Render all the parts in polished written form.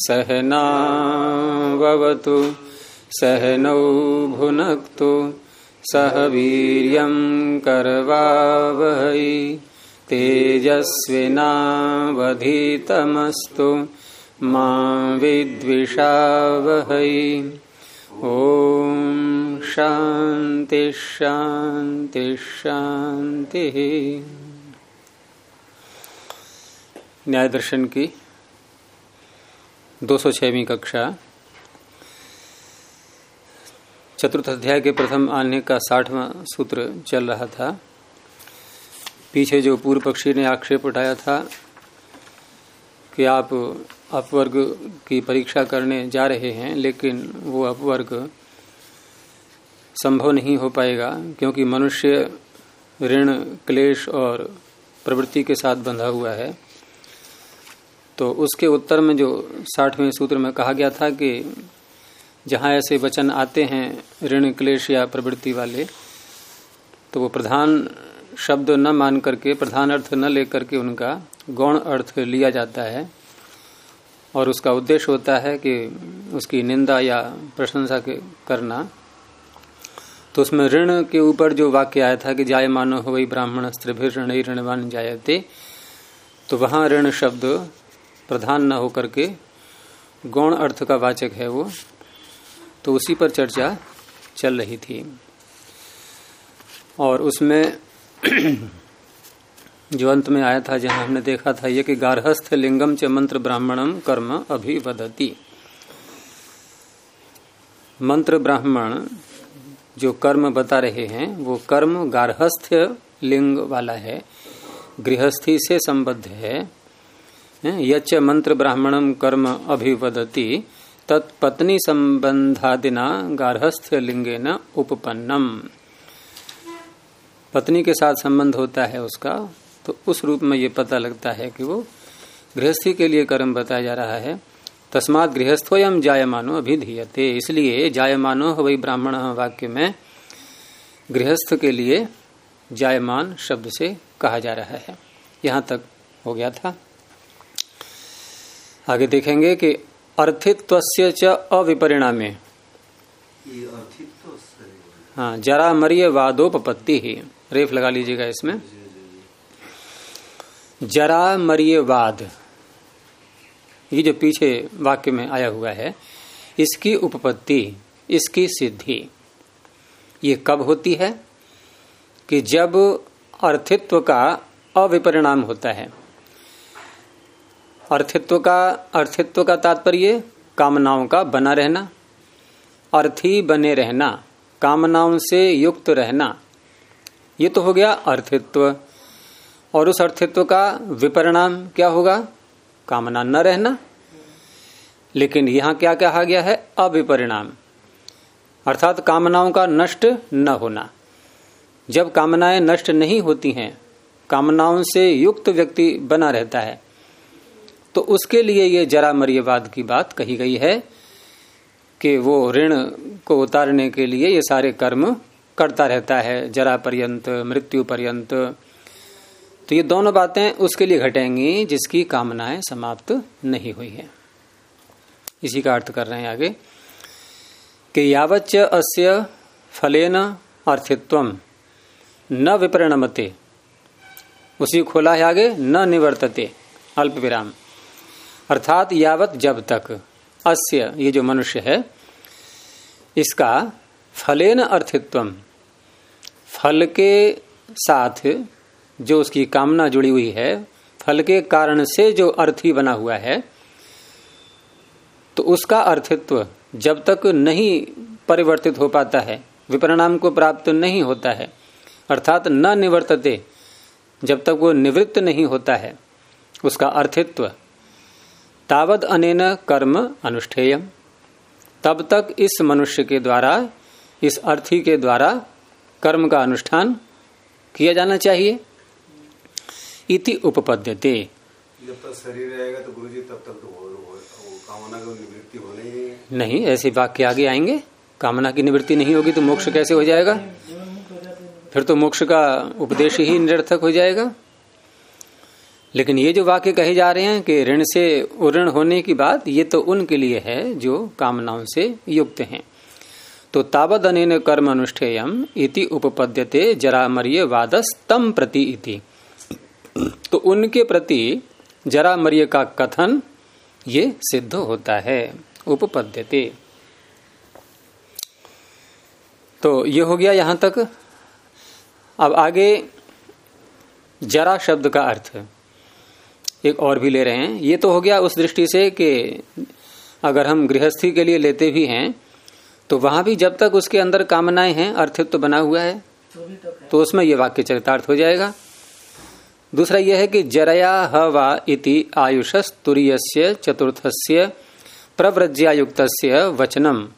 सहनाववतु सहनौ भुनक्तु सह वीर्यं करवावहै तेजस्विनावधीतमस्तु मा विद्विषावहै। ओम शांति शांति शांति। न्याय दर्शन की 206वीं कक्षा, चतुर्थ अध्याय के प्रथम आने का 60वां सूत्र चल रहा था। पीछे जो पूर्व पक्षी ने आक्षेप उठाया था कि आप अपवर्ग की परीक्षा करने जा रहे हैं, लेकिन वो अपवर्ग संभव नहीं हो पाएगा क्योंकि मनुष्य ऋण, क्लेश और प्रवृत्ति के साथ बंधा हुआ है। तो उसके उत्तर में जो 60वें सूत्र में कहा गया था कि जहां ऐसे वचन आते हैं ऋण, क्लेश या प्रवृत्ति वाले, तो वो प्रधान शब्द न मान करके, प्रधान अर्थ न लेकर के उनका गौण अर्थ लिया जाता है और उसका उद्देश्य होता है कि उसकी निंदा या प्रशंसा करना। तो उसमें ऋण के ऊपर जो वाक्य आया था कि जायमानो हो वही ब्राह्मण स्त्रीभिर ऋणै ऋणवान जायते, तो वहां ऋण शब्द प्रधान न होकर के गौण अर्थ का वाचक है वो, तो उसी पर चर्चा चल रही थी। और उसमें जो अंत में आया था, जहां हमने देखा था ये कि गार्हस्थ लिंगम च मंत्र ब्राह्मणम कर्म अभिवदति। मंत्र ब्राह्मण जो कर्म बता रहे हैं वो कर्म गार्हस्थ लिंग वाला है, गृहस्थी से संबद्ध है। यच्च मंत्र ब्राह्मणम कर्म अभिवदति तत्पत्नी संबंधादिना गार्हस्थ लिंगेन उपपन्नम। पत्नी के साथ संबंध होता है उसका, तो उस रूप में ये पता लगता है कि वो गृहस्थी के लिए कर्म बताया जा रहा है। तस्मात् गृहस्थोयम जायमानो अभिधीयते, इसलिए जायमानो वही ब्राह्मण वाक्य में गृहस्थ के लिए जायमान शब्द से कहा जा रहा है। यहां तक हो गया था। आगे देखेंगे कि अर्थित्वस्य च अविपरिणामे, हाँ, जरा मरिय वादोपपत्ति ही, रेफ लगा लीजिएगा इसमें। जरा मरिय वाद, ये जो पीछे वाक्य में आया हुआ है, इसकी उपपत्ति, इसकी सिद्धि ये कब होती है? कि जब अर्थित्व का अविपरिणाम होता है। अर्थित्व का तात्पर्य कामनाओं का बना रहना, अर्थी बने रहना, कामनाओं से युक्त रहना, ये तो हो गया अर्थित्व। और उस अर्थित्व का विपरिणाम क्या होगा? कामना न रहना। लेकिन यहां क्या कहा गया है? अविपरिणाम, अर्थात कामनाओं का नष्ट न होना। जब कामनाएं नष्ट नहीं होती हैं, कामनाओं से युक्त व्यक्ति बना रहता है, तो उसके लिए ये जरा मरियवाद की बात कही गई है कि वो ऋण को उतारने के लिए ये सारे कर्म करता रहता है जरा पर्यंत, मृत्यु पर्यंत। तो ये दोनों बातें उसके लिए घटेंगी जिसकी कामनाएं समाप्त नहीं हुई है। इसी का अर्थ कर रहे हैं आगे कि यावच्च अस्य फलेन अर्थित्वम न विपरिणमते, उसी खोला है आगे, न निवर्तते अल्प विराम, अर्थात यावत जब तक, अस्य ये जो मनुष्य है इसका फलेन अर्थित्वम, फल के साथ जो उसकी कामना जुड़ी हुई है, फल के कारण से जो अर्थी बना हुआ है, तो उसका अर्थित्व जब तक नहीं परिवर्तित हो पाता है, विपरिणाम को प्राप्त नहीं होता है, अर्थात न निवर्तते, जब तक वो निवृत्त नहीं होता है उसका अर्थित्व, तावद अनेन कर्म अनुष्ठेयम, तब तक इस मनुष्य के द्वारा, इस अर्थी के द्वारा कर्म का अनुष्ठान किया जाना चाहिए। इति उपपद्यते, जब तक शरीर रहेगा तो गुरुजी तब तक तो कामना की निवृत्ति होनी नहीं। ऐसे वाक्य आगे आएंगे, कामना की निवृत्ति नहीं होगी तो मोक्ष कैसे हो जाएगा? फिर तो मोक्ष का उपदेश ही निरर्थक हो जाएगा। लेकिन ये जो वाक्य कहे जा रहे हैं कि ऋण से उऋण होने की बात, ये तो उनके लिए है जो कामनाओं से युक्त हैं। तो तावद अनेन कर्म अनुष्ठेयम इति उपपद्यते जरामर्य वादस्तम प्रति इति। तो उनके प्रति जरामर्य का कथन ये सिद्ध होता है, उपपद्यते। तो ये हो गया यहां तक। अब आगे जरा शब्द का अर्थ एक और भी ले रहे हैं। ये तो हो गया उस दृष्टि से कि अगर हम गृहस्थी के लिए लेते भी हैं तो वहां भी जब तक उसके अंदर कामनाएं हैं, अर्थित्व तो बना हुआ है, तो उसमें ये वाक्य चरितार्थ हो जाएगा। दूसरा यह है कि जरया हवा इति आयुषस तुरीयस्य चतुर्थस्य प्रव्रज्यायुक्तस्य वचनम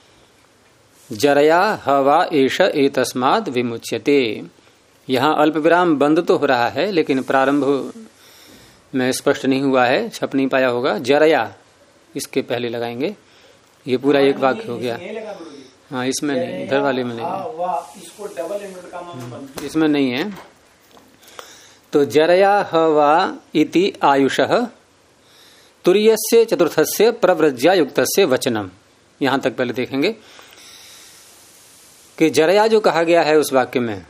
जरया हवा एष एतस्माद् विमुच्यते। यहाँ अल्प विराम बंद तो हो रहा है लेकिन प्रारंभ में स्पष्ट नहीं हुआ है, छप नहीं पाया होगा। जरया इसके पहले लगाएंगे, ये पूरा एक वाक्य हो गया। हाँ, इसमें नहीं, इधर वाले में नहीं है, इसको डबल इन्वर्ट इसमें नहीं है। तो जरया हवा इति आयुषः तुरीयस्य चतुर्थस्य प्रव्रज्यायुक्तस्य वचनम, यहां तक पहले देखेंगे कि जरया जो कहा गया है उस वाक्य में,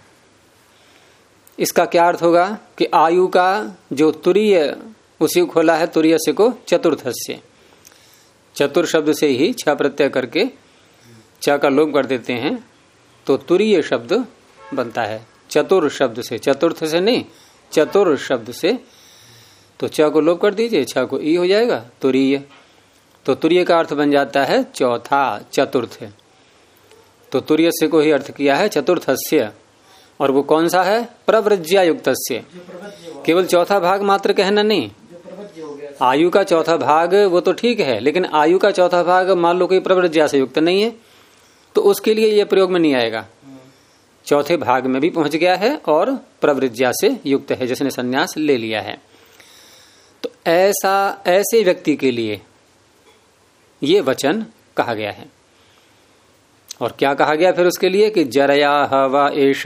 इसका क्या अर्थ होगा कि आयु का जो तुरीय उसी को खोला है, तुरीयस्य को चतुर्थस्य, चतुर शब्द से ही छ प्रत्यय करके च का लोप कर देते हैं तो तुरीय शब्द बनता है। चतुर शब्द से, चतुर्थ से नहीं, चतुर शब्द से, तो च को लोप कर दीजिए, छ को ई हो जाएगा, तुरीय। तो तुरीय का अर्थ बन जाता है चौथा, चतुर्थ। तो तुरीय से को ही अर्थ किया है चतुर्थस्य, और वो कौन सा है? प्रव्रज्यायुक्तस्य। केवल चौथा भाग मात्र कहना नहीं, आयु का चौथा भाग वो तो ठीक है, लेकिन आयु का चौथा भाग मान लो कोई प्रव्रज्या से युक्त नहीं है तो उसके लिए ये प्रयोग में नहीं आएगा। चौथे भाग में भी पहुंच गया है और प्रव्रज्या से युक्त है, जिसने संन्यास ले लिया है। तो ऐसे व्यक्ति के लिए ये वचन कहा गया है। और क्या कहा गया फिर उसके लिए कि जरया हवा एष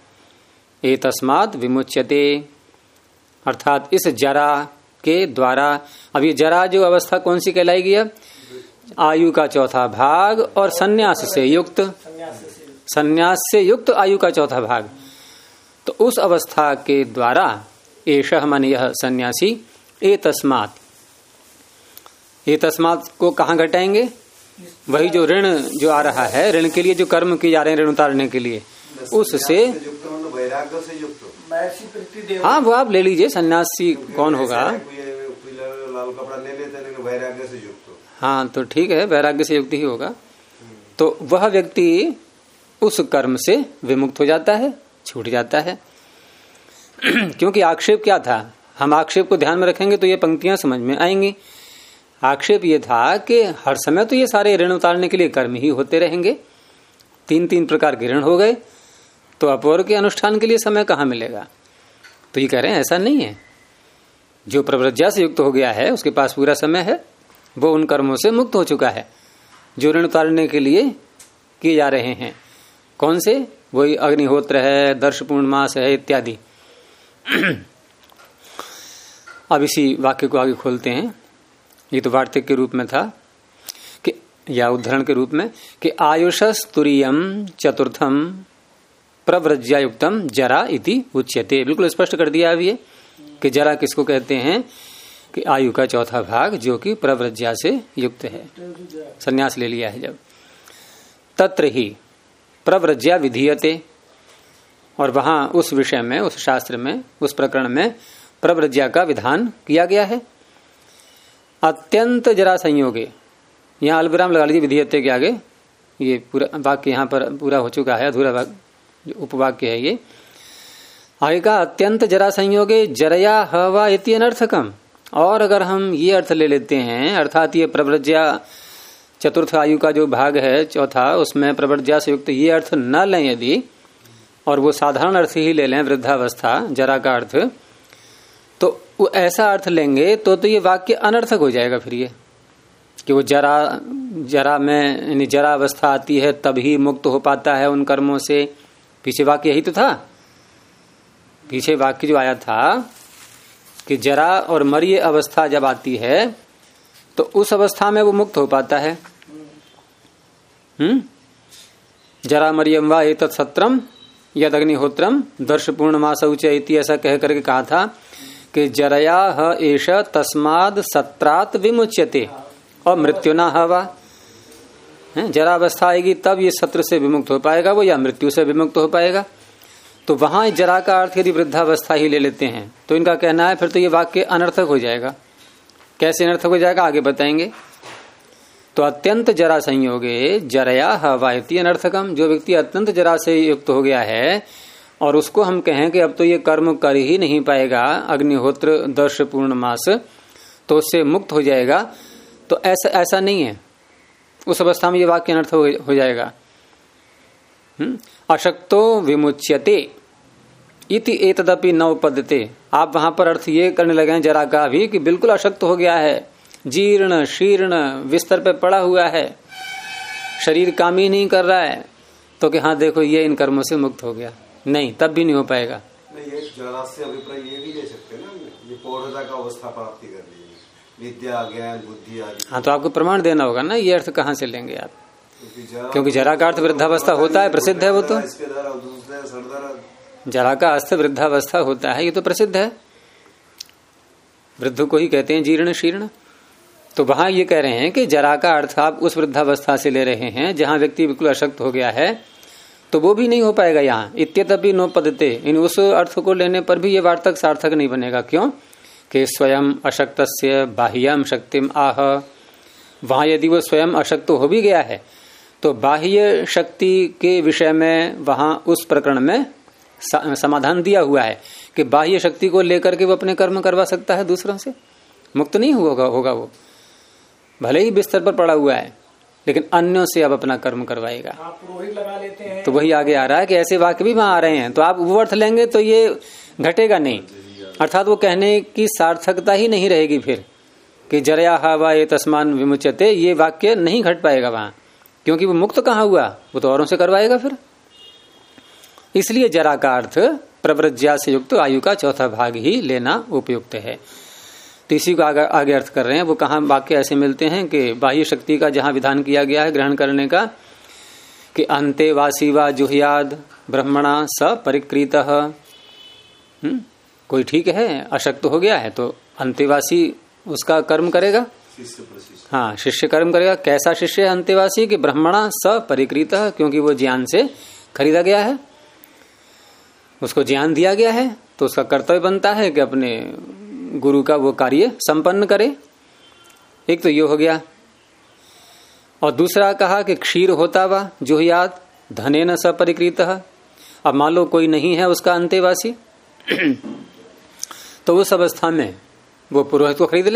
एतस्मात् विमुच्यते, अर्थात इस जरा के द्वारा। अब ये जरा जो अवस्था कौन सी कहलाएगी? अब आयु का चौथा भाग और संन्यास से युक्त, संन्यास से युक्त आयु का चौथा भाग। तो उस अवस्था के द्वारा एषः मन यह सन्यासी, एतस्मात्, एतस्मात् को कहाँ घटाएंगे? वही जो ऋण जो आ रहा है, ऋण के लिए जो कर्म किए जा रहे हैं ऋण उतारने के लिए, उससे वैराग्य से युक्त। हाँ, वो आप ले लीजिए, सन्यासी कौन होगा? लाल कपड़ा ले लेते हैं, वैराग्य से युक्त। हाँ, तो ठीक है, वैराग्य से युक्त ही होगा। तो वह व्यक्ति उस कर्म से विमुक्त हो जाता है, छूट जाता है। क्योंकि आक्षेप क्या था? हम आक्षेप को ध्यान में रखेंगे तो ये पंक्तियां समझ में आएंगी। आक्षेप ये था कि हर समय तो ये सारे ऋण उतारने के लिए कर्म ही होते रहेंगे, 3 प्रकार के ऋण हो गए, तो अपवर के अनुष्ठान के लिए समय कहाँ मिलेगा? तो ये कह रहे हैं ऐसा नहीं है। जो प्रव्रज्या से युक्त हो गया है उसके पास पूरा समय है, वो उन कर्मों से मुक्त हो चुका है जो ऋण उतारने के लिए किए जा रहे हैं। कौन से? वही अग्निहोत्र है, दर्श पूर्णमास है इत्यादि। अब इसी वाक्य को आगे खोलते हैं। ये तो वार्तिक के रूप में था कि, या उद्धरण के रूप में, कि आयुषस तुरीयम चतुर्थम प्रव्रज्यायुक्तम जरा इति उच्यते। बिल्कुल स्पष्ट कर दिया अभी कि जरा किसको कहते हैं? कि आयु का चौथा भाग जो कि प्रव्रज्या से युक्त है, संन्यास ले लिया है जब। तत्र ही प्रव्रज्या विधीयते, और वहां उस विषय में, उस शास्त्र में, उस प्रकरण में प्रव्रज्या का विधान किया गया है। अत्यंत जरा संयोगे, यहाँ अल्पविराम लगा लीजिए विधीयते के आगे, ये पूरा वाक्य यहाँ पर पूरा हो चुका है, अधूरा वाक्य जो उपवाक्य है ये आगे का। अत्यंत जरा संयोगे जरया हवा इति अनर्थकम। और अगर हम ये अर्थ ले लेते हैं, अर्थात ये प्रव्रज्या चतुर्थ आयु का जो भाग है चौथा, उसमें प्रव्रज्या से युक्त ये अर्थ न लें यदि, और वो साधारण अर्थ ही ले लें वृद्धावस्था जरा का अर्थ, तो वो ऐसा अर्थ लेंगे तो ये वाक्य अनर्थक हो जाएगा। फिर ये कि वो जरा में यानी जरा अवस्था आती है तभी मुक्त हो पाता है उन कर्मों से। पीछे वाक्य यही तो था, पीछे वाक्य जो आया था कि जरा और मरिय अवस्था जब आती है तो उस अवस्था में वो मुक्त हो पाता है। जरा मरियम वा एतत् सत्रम यद अग्निहोत्रम दर्श पूर्णमास उच्य इति, ऐसा कह करके कहा था कि जरया ह एष तस्माद सत्रात विमुच्यते और मृत्युना हवा। जरा अवस्था आएगी तब ये सत्र से विमुक्त हो पाएगा वो, या मृत्यु से विमुक्त हो पाएगा। तो वहां जरा का अर्थ यदि वृद्धावस्था ही ले लेते हैं तो इनका कहना है फिर तो ये वाक्य अनर्थक हो जाएगा। कैसे अनर्थक हो जाएगा आगे बताएंगे। तो अत्यंत जरा संयोगे जरया हवायती अनर्थकम, जो व्यक्ति अत्यंत जरा से युक्त हो गया है और उसको हम कहें कि अब तो ये कर्म कर ही नहीं पाएगा अग्निहोत्र दर्श पूर्णमास, तो उससे मुक्त हो जाएगा, तो ऐसा नहीं है। उस अवस्था में ये वाक्य अनर्थक हो जाएगा। अशक्तो विमुच्यते इति एतदपि न उपपद्यते। आप वहां पर अर्थ ये करने लगे हैं जरा का भी कि बिल्कुल अशक्त हो गया है, जीर्ण शीर्ण बिस्तर पे पड़ा हुआ है, शरीर काम ही नहीं कर रहा है, तो कि हाँ देखो ये इन कर्मों से मुक्त हो गया, नहीं तब भी नहीं हो पाएगा। नहीं, ये जरा से अभिप्राय ये भी ले सकते हैं ना, ये पौधता का अवस्था प्राप्ति कर ली, विद्या ज्ञान बुद्धि आदि। हाँ तो आपको प्रमाण देना होगा ना, ये अर्थ कहाँ से लेंगे आप, क्योंकि जरा का अर्थ वृद्धावस्था होता है, प्रसिद्ध है वो तो। जरा का अर्थ वृद्धावस्था होता है, ये तो प्रसिद्ध है, वृद्ध को ही कहते हैं जीर्ण शीर्ण। तो वहां ये कह रहे हैं कि जरा का अर्थ आप उस वृद्धावस्था से ले रहे हैं जहां व्यक्ति बिल्कुल अशक्त हो गया है, तो वो भी नहीं हो पाएगा यहाँ। इत्यतपि नोपद्यते, इन उस अर्थ को लेने पर भी ये वार्तक सार्थक नहीं बनेगा। क्यों कि स्वयं अशक्तस्य बाह्यम शक्तिम आह, वहां यदि वो स्वयं अशक्त हो भी गया है तो बाह्य शक्ति के विषय में वहां उस प्रकरण में समाधान दिया हुआ है कि बाह्य शक्ति को लेकर के वो अपने कर्म करवा सकता है दूसरों से, मुक्त नहीं होगा वो, भले ही बिस्तर पर पड़ा हुआ है लेकिन अन्यों से अब अपना कर्म करवाएगा। पुरोहित लगा लेते हैं। तो वही आगे आ रहा है कि ऐसे वाक्य भी वहां आ रहे हैं, तो आप वो अर्थ लेंगे तो ये घटेगा नहीं, अर्थात वो कहने की सार्थकता ही नहीं रहेगी फिर कि जरया हवा ये तस्मान विमुच्यते, ये वाक्य नहीं घट पाएगा वहां, क्योंकि वो मुक्त कहाँ हुआ, वो तो औरों से करवाएगा फिर। इसलिए जरा का अर्थ प्रव्रज्या से युक्त आयु का चौथा भाग ही लेना उपयुक्त है। तो इसी को आगे अर्थ कर रहे हैं। वो कहाँ वाक्य ऐसे मिलते हैं कि बाह्य शक्ति का जहां विधान किया गया है ग्रहण करने का कि अंते वासी वा जुह्याद ब्रह्मणा स परिकृतः। कोई ठीक है अशक्त हो गया है तो अंतेवासी उसका कर्म करेगा, हाँ शिष्य कर्म करेगा। कैसा शिष्य है अंतेवासी कि ब्रह्मणा स परिकृतः, क्योंकि वो ज्ञान से खरीदा गया है, उसको ज्ञान दिया गया है, तो उसका कर्तव्य बनता है कि अपने गुरु का वो कार्य संपन्न करे। एक तो ये हो गया। और दूसरा कहा कि क्षीर होता वा जुह्याद धनेन स परिकृतः। अब मान लो कोई नहीं है उसका अंतेवासी तो उस अवस्था में वो पुरोहित को खरीद ले।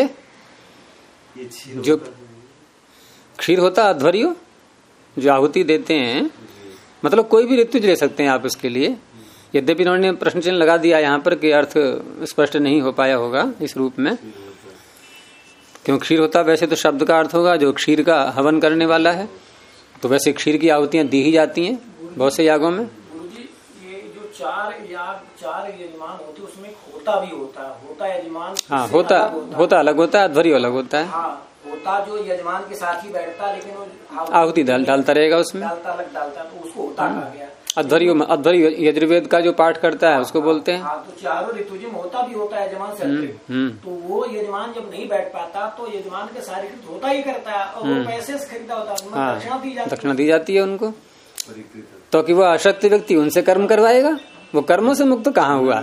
जो क्षीर होता अध्वर्यो जो आहुति देते हैं, मतलब कोई भी ऋतुज ले सकते हैं आप इसके लिए। यद्यपि इन्होंने प्रश्न चिन्ह लगा दिया यहाँ पर कि अर्थ स्पष्ट नहीं हो पाया होगा इस रूप में, क्यों क्षीर होता वैसे तो शब्द का अर्थ होगा जो क्षीर का हवन करने वाला है, तो वैसे क्षीर की आहुतियां दी ही जाती हैं बहुत से यागों में। गुरुजी ये जो चार यजमान होते उसमें होता भी होता यजमान, हाँ होता अलग होता है, अध्वर्य अलग होता है। हाँ, होता जो यजमान के साथ ही बैठता लेकिन वो आहुति डालता रहेगा उसमें, अलग डालता तो उसको होता कहा गया। अध्वर्य यजुर्वेद का जो पाठ करता है उसको बोलते हैं। हाँ, तो चारों ऋतुजी में होता भी होता है यजमान से, तो वो यजमान जब नहीं बैठ पाता तो यजमान के सारे होता ही करता है और वो पैसे से खरीदा होता है, हाँ, दक्षिणा दी जाती है उनको, तो कि वो अशक्त व्यक्ति उनसे कर्म करवाएगा, वो कर्मों से मुक्त कहाँ हुआ।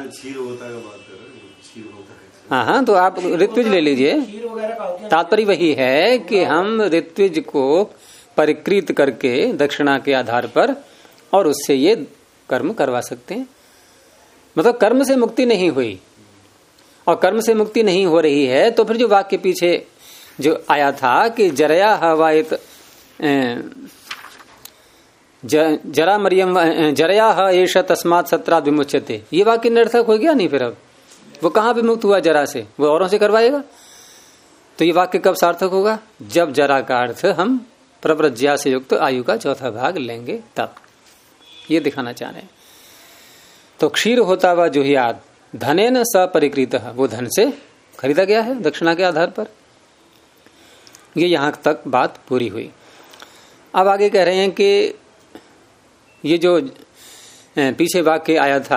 हाँ, तो आप ऋत्विज ले लीजिए। तात्पर्य वही है कि हम ऋत्विज को परिकृत करके दक्षिणा के आधार पर और उससे ये कर्म करवा सकते हैं। मतलब कर्म से मुक्ति नहीं हुई और कर्म से मुक्ति नहीं हो रही है, तो फिर जो वाक्य पीछे जो आया था कि जरया हवायत जरा मरियम जरया ह एष तस्मात् सत्रात् विमुच्यते, ये वाक्य निरर्थक हो गया नहीं। फिर अब वो कहाँ विमुक्त हुआ जरा से, वो औरों से करवाएगा। तो ये वाक्य कब सार्थक होगा, जब जरा का अर्थ हम प्रव्रज्या से युक्त आयु का चौथा भाग लेंगे तब। ये दिखाना चाह रहे हैं। तो क्षीर होता वा जुह्याद धनेन सपरिकृतः, वो धन से खरीदा गया है दक्षिणा के आधार पर। ये यहां तक बात पूरी हुई। अब आगे कह रहे हैं कि ये जो पीछे वाक्य आया था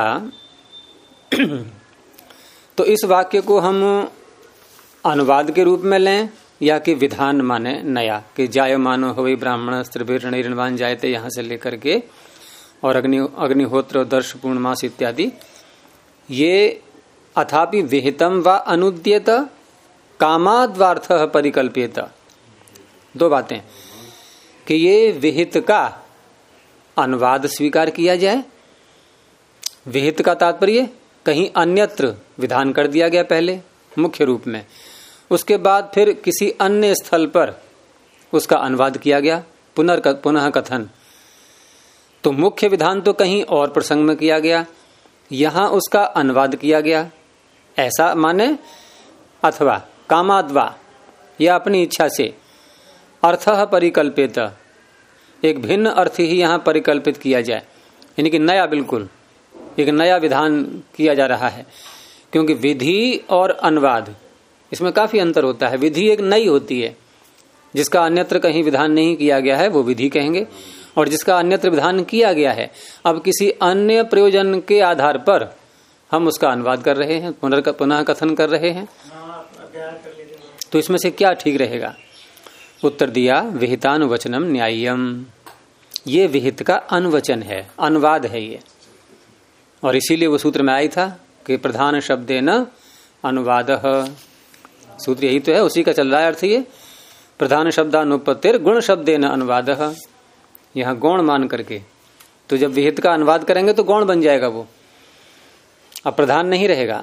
तो इस वाक्य को हम अनुवाद के रूप में लें या कि विधान माने नया, कि जायमानो हवै ब्राह्मण स्त्रीभिर् ऋणवान जायते, यहां से लेकर के और अग्निहोत्र दर्श पूर्णमास इत्यादि। ये अथापि विहितम व अनुद्यत कामाद्वार्थ परिकल्प्येत। दो बातें कि ये विहित का अनुवाद स्वीकार किया जाए। विहित का तात्पर्य कहीं अन्यत्र विधान कर दिया गया पहले मुख्य रूप में, उसके बाद फिर किसी अन्य स्थल पर उसका अनुवाद किया गया पुनः कथन। तो मुख्य विधान तो कहीं और प्रसंग में किया गया, यहां उसका अनुवाद किया गया, ऐसा माने। अथवा कामाद्वा, या अपनी इच्छा से, अर्थः परिकल्पित, एक भिन्न अर्थ ही यहां परिकल्पित किया जाए, यानी कि नया, बिल्कुल एक नया विधान किया जा रहा है। क्योंकि विधि और अनुवाद इसमें काफी अंतर होता है। विधि एक नई होती है, जिसका अन्यत्र कहीं विधान नहीं किया गया है वो विधि कहेंगे, और जिसका अन्यत्र विधान किया गया है अब किसी अन्य प्रयोजन के आधार पर हम उसका अनुवाद कर रहे हैं, पुनः कथन कर रहे हैं। तो इसमें से क्या ठीक रहेगा? उत्तर दिया विहितानुवचनम न्याय्यम, ये विहित का अनुवचन है, अनुवाद है ये। और इसीलिए वो सूत्र में आई था कि प्रधान शब्देन अनुवादः, सूत्र यही तो है, उसी का चल रहा है अर्थ ये। प्रधान शब्दानुपत्तिर गुण शब्देन अनुवादः, यहां गौण मान करके, तो जब विहित का अनुवाद करेंगे तो गौण बन जाएगा वो, अब प्रधान नहीं रहेगा।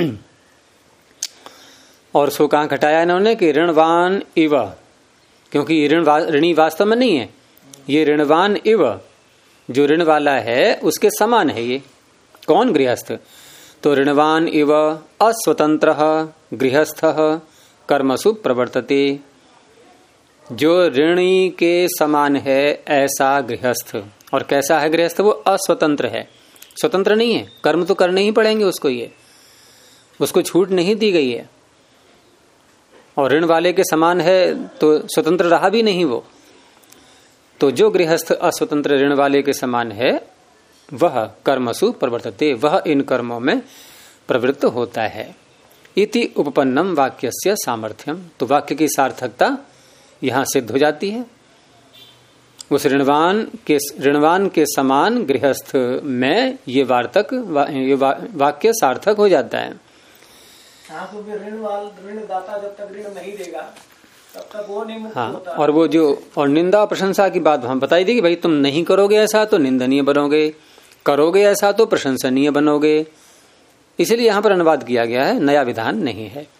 और सो कहां घटाया इन्होंने कि ऋणवान इव, क्योंकि ऋणी वास्तव में नहीं है, ये ऋणवान इव, जो ऋण वाला है उसके समान है ये। कौन? गृहस्थ। तो ऋणवान इव अस्वतंत्र गृहस्थ कर्मसु प्रवर्तते, जो ऋणी के समान है ऐसा गृहस्थ। और कैसा है गृहस्थ? वो अस्वतंत्र है, स्वतंत्र नहीं है, कर्म तो करने ही पड़ेंगे उसको, ये उसको छूट नहीं दी गई है। और ऋण वाले के समान है तो स्वतंत्र रहा भी नहीं वो। तो जो गृहस्थ अस्वतंत्र ऋण वाले के समान है वह कर्मसु प्रवर्तते, वह इन कर्मों में प्रवृत्त होता है। इति उपपन्नम वाक्यस्य सामर्थ्यम, तो वाक्य की सार्थकता यहां सिद्ध हो जाती है। उस ऋणवान के समान गृहस्थ में ये वाक्य सार्थक हो जाता है। तो ऋणदाता जब तक ऋण नहीं देगा तब तक वो नहीं मुक्त होता। और वो जो और निंदा प्रशंसा की बात हम बताई थी कि भाई तुम नहीं करोगे ऐसा तो निंदनीय बनोगे, करोगे ऐसा तो प्रशंसनीय बनोगे, इसलिए यहां पर अनुवाद किया गया है, नया विधान नहीं है।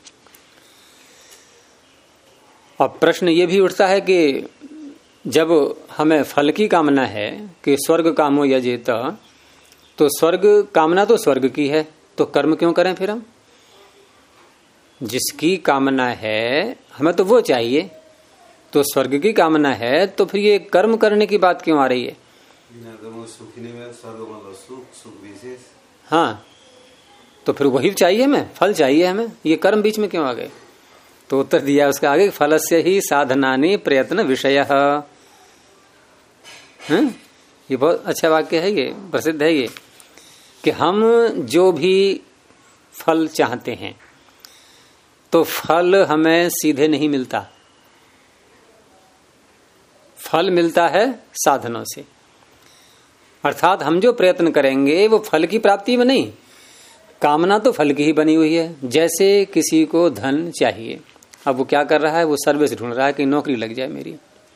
अब प्रश्न ये भी उठता है कि जब हमें फल की कामना है कि स्वर्ग कामो यजेत, तो स्वर्ग कामना तो स्वर्ग की है, तो कर्म क्यों करें फिर हम? जिसकी कामना है हमें तो वो चाहिए, तो स्वर्ग की कामना है, तो फिर ये कर्म करने की बात क्यों आ रही है? हाँ, तो फिर वही चाहिए हमें, फल चाहिए हमें, ये कर्म बीच में क्यों आ गए? तो उत्तर दिया उसका आगे, फलस्य ही साधनानि प्रयत्न विषय। ये बहुत अच्छा वाक्य है, ये प्रसिद्ध है ये, कि हम जो भी फल चाहते हैं तो फल हमें सीधे नहीं मिलता, फल मिलता है साधनों से। अर्थात हम जो प्रयत्न करेंगे वो फल की प्राप्ति में नहीं, कामना तो फल की ही बनी हुई है। जैसे किसी को धन चाहिए, अब वो क्या कर रहा है? वो सर्विस ढूंढ रहा है कि नौकरी लग जाए मेरी।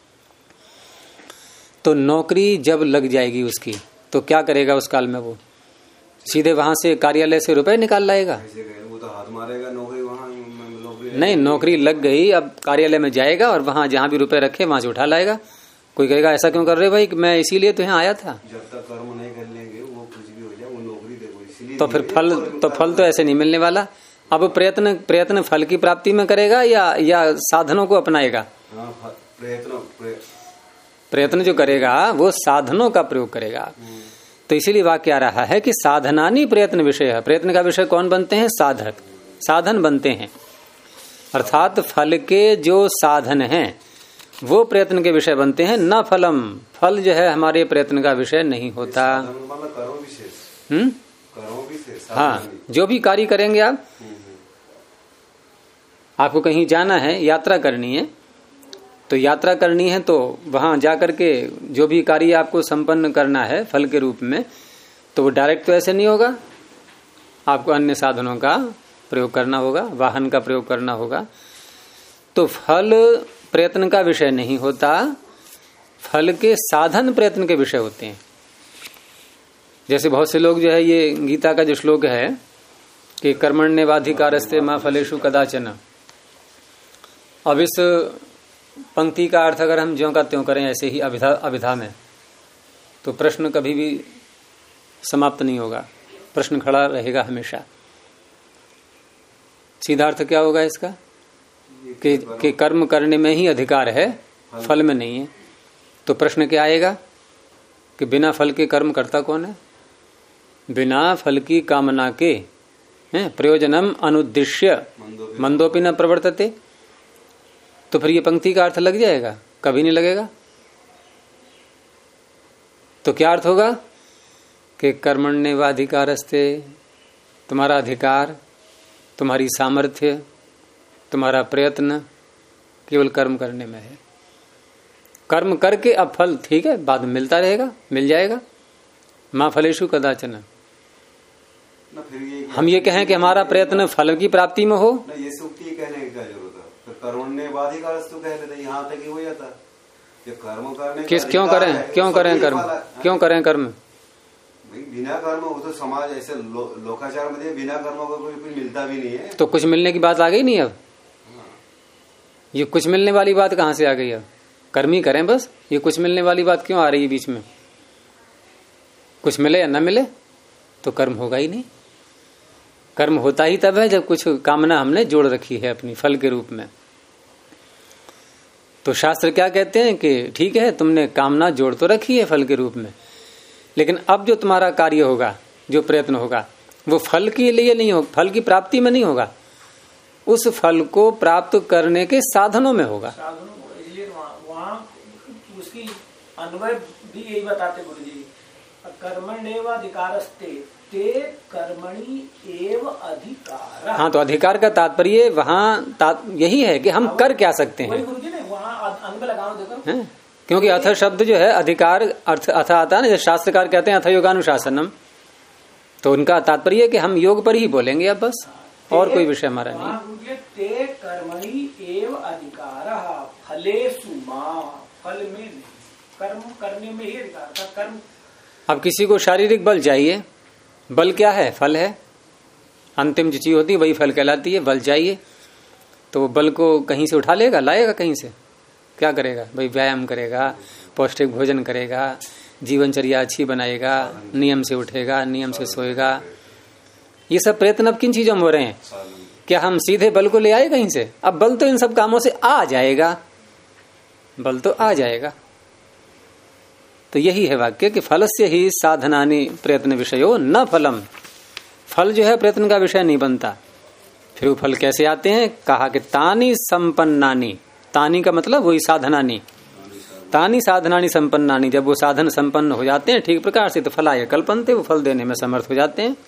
तो नौकरी जब लग जाएगी उसकी तो क्या करेगा उस काल में? वो सीधे वहां से कार्यालय से रुपए निकाल लाएगा? वो तो हाथ मारेगा, नौकरी वहां नहीं, नौकरी लग गई, अब कार्यालय में जाएगा और वहां जहां भी रुपए रखे वहां से उठा लाएगा। कोई कहेगा ऐसा क्यों कर रहे भाई, कि मैं इसीलिए तो यहाँ आया था। जब तक कर्म नहीं कर लेंगे वो कुछ भी हो जाए, वो नौकरी देखो इसीलिए। तो फिर फल तो ऐसे नहीं मिलने वाला। अब प्रयत्न फल की प्राप्ति में करेगा या साधनों को अपनाएगा? प्रयत्न जो करेगा वो साधनों का प्रयोग करेगा। तो इसीलिए वाक्य आ रहा है कि साधनानी प्रयत्न विषय है। प्रयत्न का विषय कौन बनते हैं? साधक, साधन बनते हैं। अर्थात फल के जो साधन हैं वो प्रयत्न के विषय बनते हैं, न फलम। फल जो है हमारे प्रयत्न का विषय नहीं होता। हाँ, जो भी कार्य करेंगे आप, आपको कहीं जाना है, यात्रा करनी है, तो यात्रा करनी है तो वहां जाकर के जो भी कार्य आपको संपन्न करना है फल के रूप में, तो वो डायरेक्ट तो ऐसे नहीं होगा, आपको अन्य साधनों का प्रयोग करना होगा, वाहन का प्रयोग करना होगा। तो फल प्रयत्न का विषय नहीं होता, फल के साधन प्रयत्न के विषय होते हैं। जैसे बहुत से लोग जो है, ये गीता का जो श्लोक है कि कर्मण्येवाधिकारस्ते मा फलेषु कदाचन, अब इस पंक्ति का अर्थ अगर हम ज्यों का त्यों करें ऐसे ही अभिधा में, तो प्रश्न कभी भी समाप्त नहीं होगा, प्रश्न खड़ा रहेगा हमेशा। सीधा अर्थ क्या होगा इसका कि कर्म करने में ही अधिकार है, फल में नहीं है। तो प्रश्न क्या आएगा कि बिना फल के कर्म करता कौन है? बिना फल की कामना के प्रयोजनम अनुद्दिश्य मंदोपि न प्रवर्तते। तो फिर ये पंक्ति का अर्थ लग जाएगा? कभी नहीं लगेगा। तो क्या अर्थ होगा कि कर्मण्येवाधिकारस्ते, तुम्हारा अधिकार, तुम्हारी सामर्थ्य, तुम्हारा प्रयत्न केवल कर्म करने में है। कर्म करके अब फल ठीक है बाद में मिलता रहेगा, मिल जाएगा। मां फलेषु कदाचन। हम ये कहें कि हमारा प्रयत्न फल की प्राप्ति में हो, ये सूक्ति कहने की क्या जरूरत है? तो कर्मण्येवाधिकारस्तु कह लेते, यहाँ तक ही हो जाता। ये कर्म करने किस क्यों करें कर्म, क्यों करें कर्म? बिना कर्म वो तो समाज ऐसे लोकाचार में बिना कर्म को कोई मिलता भी नहीं है। तो कुछ मिलने की बात आ गई नहीं अब। ये कुछ मिलने वाली बात कहाँ से आ गई? अब कर्म ही करें बस, ये कुछ मिलने वाली बात क्यों आ रही है बीच में? कुछ मिले या न मिले तो कर्म होगा ही नहीं। कर्म होता ही तब है जब कुछ कामना हमने जोड़ रखी है अपनी फल के रूप में। तो शास्त्र क्या कहते हैं कि ठीक है तुमने कामना जोड़ तो रखी है फल के रूप में, लेकिन अब जो तुम्हारा कार्य होगा, जो प्रयत्न होगा, वो फल के लिए नहीं होगा, फल की प्राप्ति में नहीं होगा, उस फल को प्राप्त करने के साधनों में होगा। इसलिए वहाँ उसकी अन्वय भी यही बताते गुरु जी, कर्मण्येवाधिकारस्ते ते कर्मणि एव अधिकार। हाँ, तो अधिकार का तात्पर्य वहाँ यही है कि हम कर क्या सकते हैं। गुरु जी ने वहाँ अन्वय लगाओ देखो, क्योंकि अथ शब्द जो है अधिकार अर्थ अथ आता है ना, जैसे शास्त्रकार कहते हैं अथ योगानुशासनम, तो उनका तात्पर्य है कि हम योग पर ही बोलेंगे अब बस, और कोई विषय हमारा नहीं। ते कर्मणि एव अधिकारः फलेषु मा, फल में नहीं, कर्म करने में ही अधिकार था। कर्म, अब किसी को शारीरिक बल चाहिए, बल क्या है? फल है। अंतिम जो चीज होती है वही फल कहलाती है। बल चाहिए तो वो बल को कहीं से उठा लेगा, लाएगा कहीं से, क्या करेगा भाई? व्यायाम करेगा, पौष्टिक भोजन करेगा, जीवनचर्या अच्छी बनाएगा, नियम से उठेगा, नियम से सोएगा। ये सब प्रयत्न अब किन चीजों में हो रहे हैं? क्या हम सीधे बल को ले आए कहीं से? अब बल तो इन सब कामों से आ जाएगा, बल तो आ जाएगा। तो यही है वाक्य कि फलस्य ही साधनानि प्रयत्न विषयो न फलम। फल जो है प्रयत्न का विषय नहीं बनता। फिर वो फल कैसे आते हैं? कहा कि तानि संपन्नानि, तानि का मतलब वही साधनानि, तानि साधनानि संपन्नानि। जब वो साधन संपन्न हो जाते हैं ठीक प्रकार से तो फलाय कल्पन्ते, वो फल देने में समर्थ हो जाते हैं।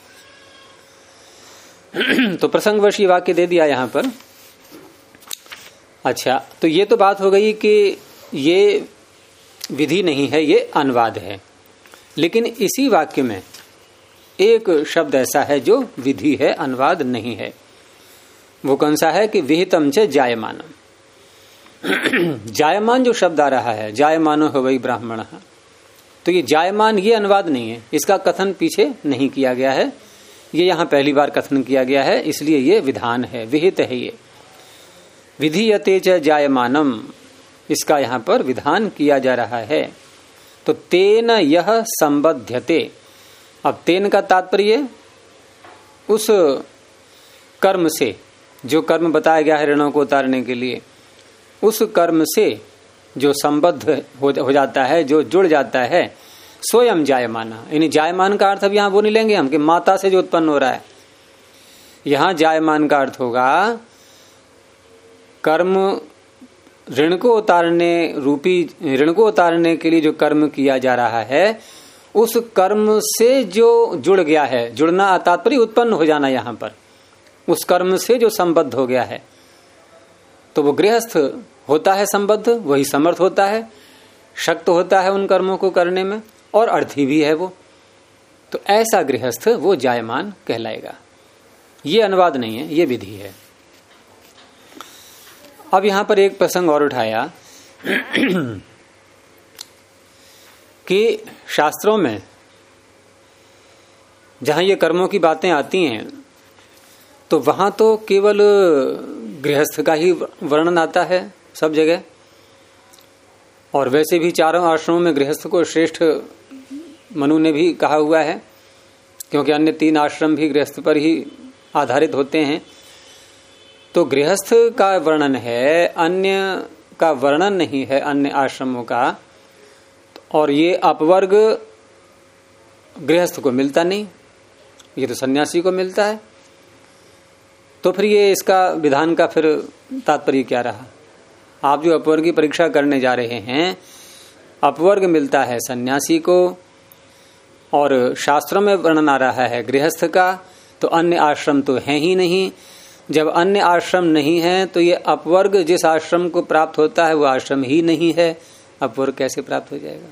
तो प्रसंगवश ये वाक्य दे दिया यहां पर। अच्छा, तो ये तो बात हो गई कि ये विधि नहीं है, ये अनुवाद है। लेकिन इसी वाक्य में एक शब्द ऐसा है जो विधि है, अनुवाद नहीं है। वो कौन सा है? कि विहितम च जायमानम। जायमान जो शब्द आ रहा है, जायमानो हो वही ब्राह्मण, तो ये जायमान ये अनुवाद नहीं है, इसका कथन पीछे नहीं किया गया है, ये यहां पहली बार कथन किया गया है, इसलिए ये विधान है, विहित है। ये विधीयते च जायमानम, इसका यहां पर विधान किया जा रहा है। तो तेन यह संबध्यते। अब तेन का तात्पर्य उस कर्म से, जो कर्म बताया गया है ऋणों को उतारने के लिए, उस कर्म से जो संबद्ध हो जाता है, जो जुड़ जाता है, स्वयं जायमाना। यानी जायमान का अर्थ अब यहाँ वो नहीं लेंगे हम कि माता से जो उत्पन्न हो रहा है। यहां जायमान का अर्थ होगा कर्म, ऋण को उतारने के लिए जो कर्म किया जा रहा है, उस कर्म से जो जुड़ गया है, जुड़ना तात्पर्य उत्पन्न हो जाना, यहां पर उस कर्म से जो संबद्ध हो गया है, तो वो गृहस्थ होता है संबद्ध, वही समर्थ होता है, शक्त होता है उन कर्मों को करने में, और अर्थी भी है वो। तो ऐसा गृहस्थ वो जायमान कहलाएगा। ये अनुवाद नहीं है, ये विधि है। अब यहां पर एक प्रसंग और उठाया कि शास्त्रों में जहां ये कर्मों की बातें आती हैं, तो वहां तो केवल गृहस्थ का ही वर्णन आता है सब जगह, और वैसे भी चारों आश्रमों में गृहस्थ को श्रेष्ठ मनु ने भी कहा हुआ है, क्योंकि अन्य 3 आश्रम भी गृहस्थ पर ही आधारित होते हैं। तो गृहस्थ का वर्णन है, अन्य का वर्णन नहीं है अन्य आश्रमों का, और ये अपवर्ग गृहस्थ को मिलता नहीं, ये तो सन्यासी को मिलता है। तो फिर ये इसका विधान का फिर तात्पर्य क्या रहा? आप जो अपवर्ग की परीक्षा करने जा रहे हैं, अपवर्ग मिलता है सन्यासी को, और शास्त्रों में वर्णन आ रहा है गृहस्थ का, तो अन्य आश्रम तो है ही नहीं। जब अन्य आश्रम नहीं है तो ये अपवर्ग जिस आश्रम को प्राप्त होता है वो आश्रम ही नहीं है, अपवर्ग कैसे प्राप्त हो जाएगा?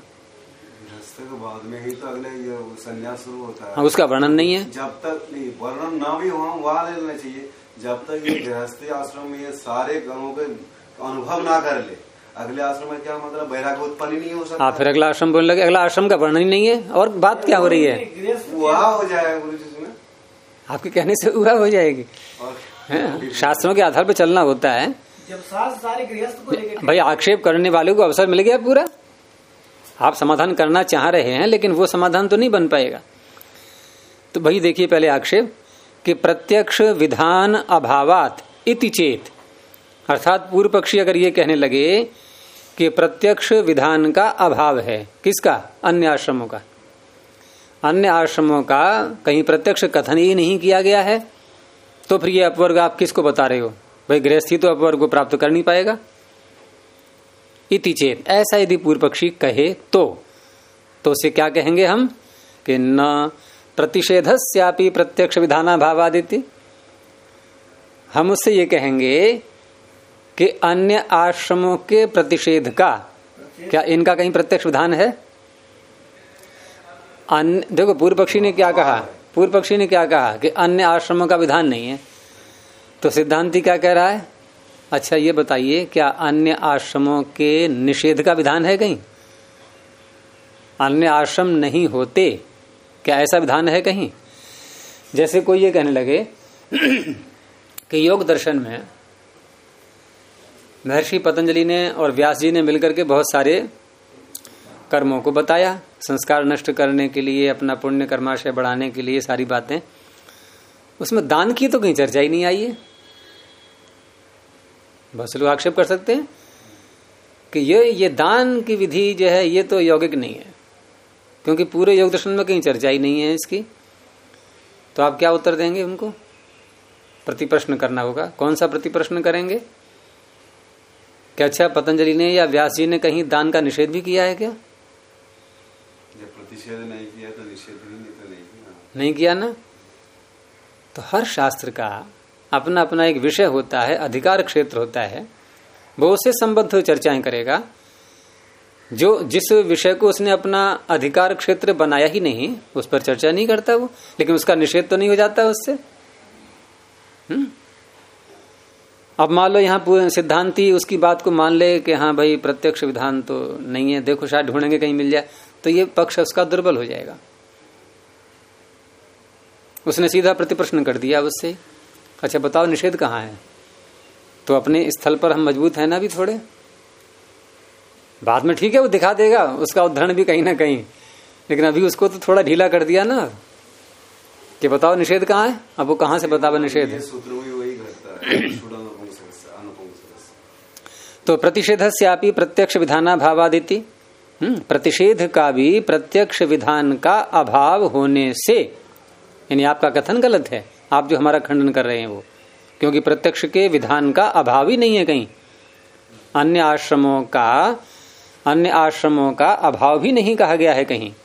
बाद में ही तो अगले ये संन्यास शुरू होता है। हाँ, उसका वर्णन नहीं है। जब तक नहीं वर्णन ना भी हो वहां ले लेना चाहिए, जब तक ये गृहस्थी आश्रम में ये सारे कर्मों के अनुभव ना कर ले, अगले आश्रम में क्या मतलब वैराग्य उत्पन्न नहीं हो सकता। फिर अगला आश्रम बोलने लगे, अगला आश्रम का वर्णन ही नहीं है, और बात क्या हो रही है? वह हो जाएगा गुरु जी में, आपके कहने से वह हो जाएगी। शास्त्रों के आधार पर चलना होता है। जब सारे गृहस्थ को लेकर भाई आक्षेप करने वाले को अवसर मिल गया पूरा, आप समाधान करना चाह रहे हैं, लेकिन वो समाधान तो नहीं बन पाएगा। तो भाई देखिए पहले आक्षेप कि प्रत्यक्ष विधान अभावात इति चेत, अर्थात पूर्व पक्षी अगर ये कहने लगे कि प्रत्यक्ष विधान का अभाव है, किसका? अन्य आश्रमों का। अन्य आश्रमों का कहीं प्रत्यक्ष कथन ही नहीं किया गया है, तो फिर ये अपवर्ग आप किसको बता रहे हो? भाई गृहस्थी तो अपवर्ग को प्राप्त कर नहीं पाएगा। इति चेत, ऐसा यदि पूर्व पक्षी कहे तो उसे क्या कहेंगे हम कि न प्रतिषेधस्यापि प्रत्यक्ष विधानाभावादिति। हम उससे ये कहेंगे कि अन्य आश्रमों के प्रतिषेध का क्या इनका कहीं प्रत्यक्ष विधान है? देखो पूर्व पक्षी ने क्या कहा, पूर्व पक्षी ने क्या कहा कि अन्य आश्रमों का विधान नहीं है, तो सिद्धांती क्या कह रहा है? अच्छा ये बताइए, क्या अन्य आश्रमों के निषेध का विधान है कहीं? अन्य आश्रम नहीं होते, क्या ऐसा विधान है कहीं? जैसे कोई ये कहने लगे कि योग दर्शन में महर्षि पतंजलि ने और व्यास जी ने मिलकर के बहुत सारे कर्मों को बताया, संस्कार नष्ट करने के लिए, अपना पुण्य कर्माशय बढ़ाने के लिए, सारी बातें। उसमें दान की तो कहीं चर्चा ही नहीं आई है। बहुत से लोग आक्षेप कर सकते हैं कि ये दान की विधि जो है ये तो यौगिक नहीं है, क्योंकि पूरे योग दर्शन में कहीं चर्चा ही नहीं है इसकी। तो आप क्या उत्तर देंगे उनको? प्रतिप्रश्न करना होगा। कौन सा प्रतिप्रश्न करेंगे? क्या अच्छा पतंजलि ने या व्यास जी ने कहीं दान का निषेध भी किया है क्या? जब प्रतिषेध नहीं किया तो निषेध भी नहीं किया ना। तो हर शास्त्र का अपना अपना एक विषय होता है, अधिकार क्षेत्र होता है, वो उससे संबद्ध चर्चाएं करेगा। जो जिस विषय को उसने अपना अधिकार क्षेत्र बनाया ही नहीं, उस पर चर्चा नहीं करता वो, लेकिन उसका निषेध तो नहीं हो जाता उससे। अब मान लो यहाँ सिद्धांती उसकी बात को मान ले कि हाँ भाई प्रत्यक्ष विधान तो नहीं है, देखो शायद ढूंढेंगे कहीं मिल जाए, तो ये पक्ष उसका दुर्बल हो जाएगा। उसने सीधा प्रतिप्रश्न कर दिया उससे, अच्छा बताओ निषेध कहाँ है? तो अपने स्थल पर हम मजबूत है ना भी थोड़े। बाद में ठीक है वो दिखा देगा उसका उदाहरण भी कहीं ना कहीं, लेकिन अभी उसको तो थोड़ा ढीला कर दिया ना कि बताओ निषेध कहाँ है। अब वो कहाँ से बतावा निषेध? तो प्रतिषेधस्यापि प्रत्यक्ष विधानाभावादिति प्रतिषेध का भी प्रत्यक्ष विधान का अभाव होने से, यानी आपका कथन गलत है, आप जो हमारा खंडन कर रहे हैं वो, क्योंकि प्रत्यक्ष के विधान का अभाव ही नहीं है कहीं, अन्य आश्रमों का अभाव भी नहीं कहा गया है कहीं।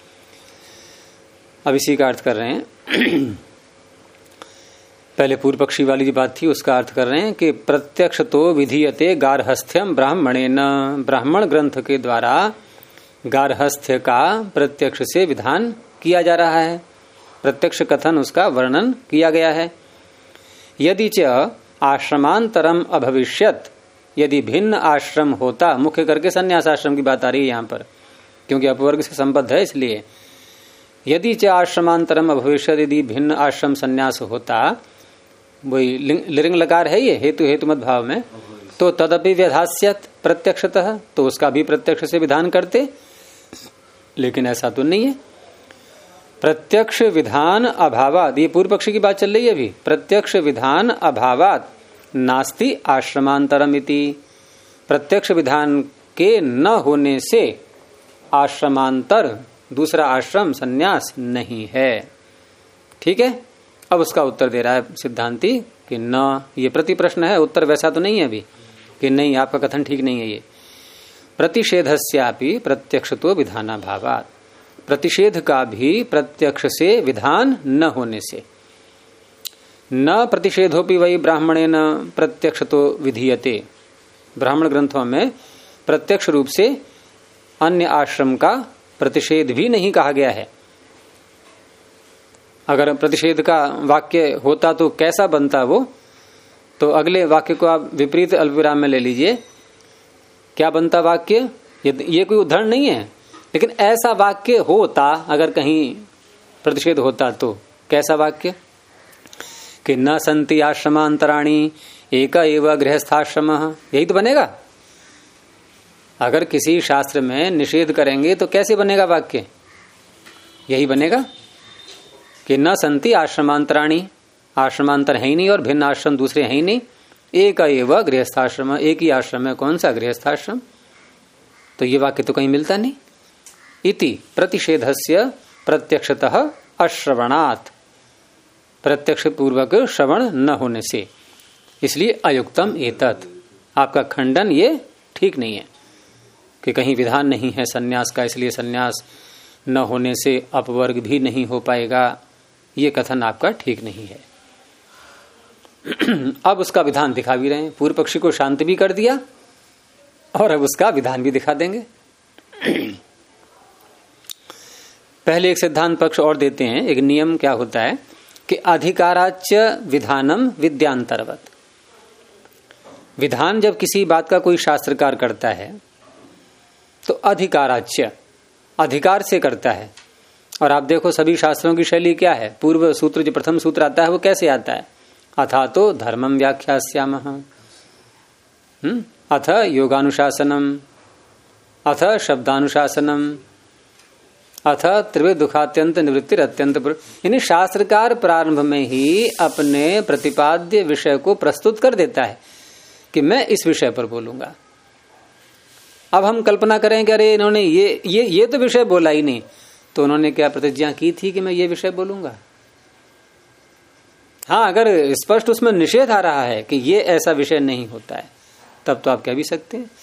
अब इसी का अर्थ कर रहे हैं। पहले पूर्व पक्षी वाली जो बात थी उसका अर्थ कर रहे हैं कि प्रत्यक्ष तो विधीयते गार्हस्थ्यम ब्राह्मणेन, ब्राह्मण ग्रंथ के द्वारा गार्हस्थ्य का प्रत्यक्ष से विधान किया जा रहा है, प्रत्यक्ष कथन उसका वर्णन किया गया है। यदि च आश्रमांतरम अभविष्यत, यदि भिन्न आश्रम होता, मुख्य करके संन्यास आश्रम की बात आ रही है यहाँ पर, क्योंकि अपवर्ग से संबद्ध है इसलिए। यदि च आश्रमांतरम अभविष्यत, यदि भिन्न आश्रम संन्यास होता, वही लिंग लकार है ये हेतु हेतुमत भाव में, तो तदपि व्यधास्यत प्रत्यक्षतः, तो उसका भी प्रत्यक्ष से विधान करते, लेकिन ऐसा तो नहीं है। प्रत्यक्ष विधान अभावात, ये पूर्व पक्षी की बात चल रही है अभी, प्रत्यक्ष विधान अभावात नास्ति आश्रमांतरम इति, प्रत्यक्ष विधान के न होने से आश्रमांतर, दूसरा आश्रम संन्यास नहीं है। ठीक है, अब उसका उत्तर दे रहा है सिद्धांती कि न, ये प्रति प्रश्न है, उत्तर वैसा तो नहीं है अभी कि नहीं आपका कथन ठीक नहीं है। ये प्रतिषेधस्यापि प्रत्यक्षतो विधानाभावात्, प्रतिषेध का भी प्रत्यक्ष से विधान न होने से, न प्रतिषेधोपि वही ब्राह्मणेन प्रत्यक्षतो विधीयते, ब्राह्मण ग्रंथों में प्रत्यक्ष रूप से अन्य आश्रम का प्रतिषेध भी नहीं कहा गया है। अगर प्रतिषेध का वाक्य होता तो कैसा बनता वो, तो अगले वाक्य को आप विपरीत अल्पविराम में ले लीजिए, क्या बनता वाक्य, ये कोई उदाहरण नहीं है, लेकिन ऐसा वाक्य होता अगर कहीं प्रतिषेध होता तो कैसा वाक्य, कि न संति आश्रमांतराणी एक एव गृहस्थाश्रम, यही तो बनेगा। अगर किसी शास्त्र में निषेध करेंगे तो कैसे बनेगा वाक्य, यही बनेगा कि न संति आश्रमांतराणी, आश्रमांतर है ही नहीं और भिन्न आश्रम दूसरे हैं ही नहीं, एक एव गृहस्थाश्रम, एक ही आश्रम है, कौन सा गृहस्थाश्रम, तो ये वाक्य तो कहीं मिलता नहीं। इति प्रतिषेधस्य प्रत्यक्षतः अश्रवणात्, प्रत्यक्ष पूर्वक श्रवण न होने से, इसलिए अयुक्तम एतत्, आपका खंडन ये ठीक नहीं है कि कहीं विधान नहीं है सन्यास का, इसलिए सन्यास न होने से अपवर्ग भी नहीं हो पाएगा, ये कथन आपका ठीक नहीं है। अब उसका विधान दिखा भी रहे हैं, पूर्व पक्षी को शांत भी कर दिया और अब उसका विधान भी दिखा देंगे। पहले एक सिद्धांत पक्ष और देते हैं, एक नियम क्या होता है कि अधिकाराच्च विधानम विद्यांतरवत, विधान जब किसी बात का कोई शास्त्रकार करता है तो अधिकाराच्य, अधिकार से करता है। और आप देखो सभी शास्त्रों की शैली क्या है, पूर्व सूत्र जो प्रथम सूत्र आता है वो कैसे आता है, अथा तो धर्मम व्याख्यास्यामः, अथ योगानुशासनम, अथ शब्दानुशासनम, अथ त्रिविध दुखात्यंत निवृत्तिर अत्यंत, यानी शास्त्रकार प्रारंभ में ही अपने प्रतिपाद्य विषय को प्रस्तुत कर देता है कि मैं इस विषय पर बोलूंगा। अब हम कल्पना करें कि अरे इन्होंने ये तो विषय बोला ही नहीं, तो उन्होंने क्या प्रतिज्ञा की थी कि मैं ये विषय बोलूंगा। हाँ, अगर स्पष्ट उसमें निषेध आ रहा है कि ये ऐसा विषय नहीं होता है, तब तो आप कह भी सकते हैं।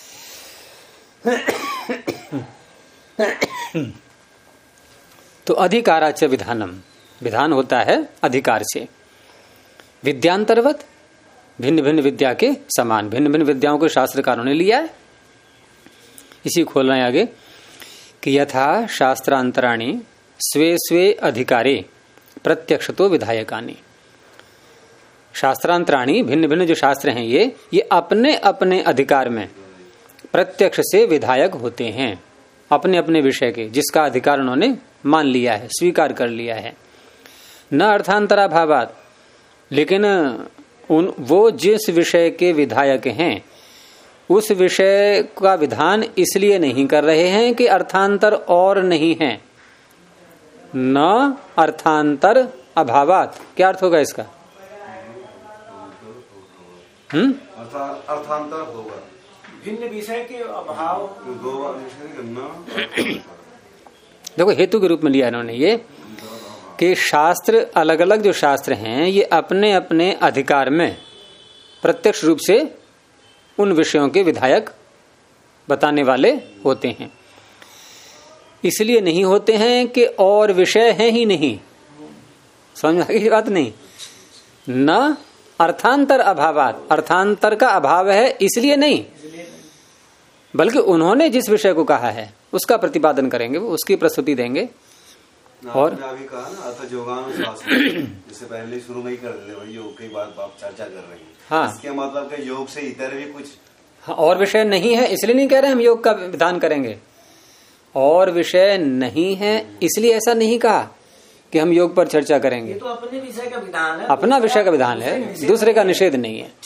तो अधिकाराच विधानम, विधान होता है अधिकार से, विद्यांतर्वत, भिन्न भिन्न विद्या के समान, भिन्न भिन्न विद्याओं को शास्त्रकारों ने लिया है। इसी खोल रहे हैं आगे कि यथा शास्त्रांतराणी स्वे स्वे अधिकारे प्रत्यक्षतो विधायकानि, शास्त्रांतराणी भिन्न भिन्न जो शास्त्र हैं ये अपने अपने अधिकार में प्रत्यक्ष से विधायक होते हैं, अपने अपने विषय के, जिसका अधिकार उन्होंने मान लिया है, स्वीकार कर लिया है। न अर्थांतरा भावात, लेकिन वो जिस विषय के विधायक हैं उस विषय का विधान इसलिए नहीं कर रहे हैं कि अर्थांतर और नहीं है। न अर्थांतर अभावात, क्या अर्थ होगा इसका? अर्थांतर होगा, भिन्न विषय के अभाव। देखो हेतु के रूप में लिया इन्होंने ये कि शास्त्र, अलग अलग जो शास्त्र हैं ये अपने अपने अधिकार में प्रत्यक्ष रूप से उन विषयों के विधायक बताने वाले होते हैं। इसलिए नहीं होते हैं कि और विषय हैं ही नहीं। समझ में आ गई बात? नहीं, न अर्थांतर अभावात, अर्थांतर का अभाव है इसलिए नहीं, बल्कि उन्होंने जिस विषय को कहा है उसका प्रतिपादन करेंगे, वो उसकी प्रस्तुति देंगे। और अभी कहा ना अर्थ योगानुशासन, जिससे पहले शुरू में ही कर देते भाई योग की बात आप चर्चा कर रहे हैं। हाँ, इसके मतलब कि योग से इतर भी कुछ और विषय नहीं है इसलिए नहीं कह रहे हम योग का विधान करेंगे। और विषय नहीं है इसलिए ऐसा नहीं कहा कि हम योग पर चर्चा करेंगे। ये तो अपने विषय का विधान है, अपना विषय का विधान है, दूसरे का निषेध नहीं है।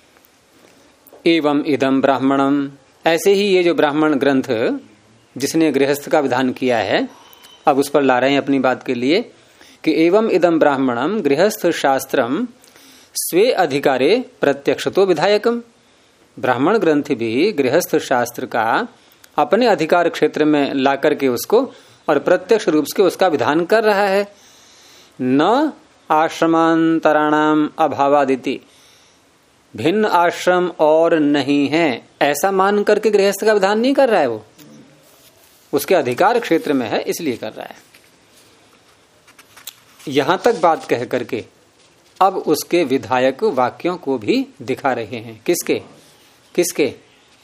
एवं इदम ब्राह्मणम, ऐसे ही ये जो ब्राह्मण ग्रंथ जिसने गृहस्थ का विधान किया है, अब उस पर ला रहे हैं अपनी बात के लिए कि एवं इदम ब्राह्मणम गृहस्थ शास्त्रम स्वे अधिकारे प्रत्यक्षतो विधायकम। ब्राह्मण ग्रंथ भी गृहस्थ शास्त्र का अपने अधिकार क्षेत्र में ला करके उसको और प्रत्यक्ष रूप से उसका विधान कर रहा है। न आश्रमांतराणाम अभावादिति, भिन्न आश्रम और नहीं है ऐसा मान करके गृहस्थ का विधान नहीं कर रहा है, वो उसके अधिकार क्षेत्र में है इसलिए कर रहा है। यहां तक बात कह करके अब उसके विधायक वाक्यों को भी दिखा रहे हैं। किसके किसके?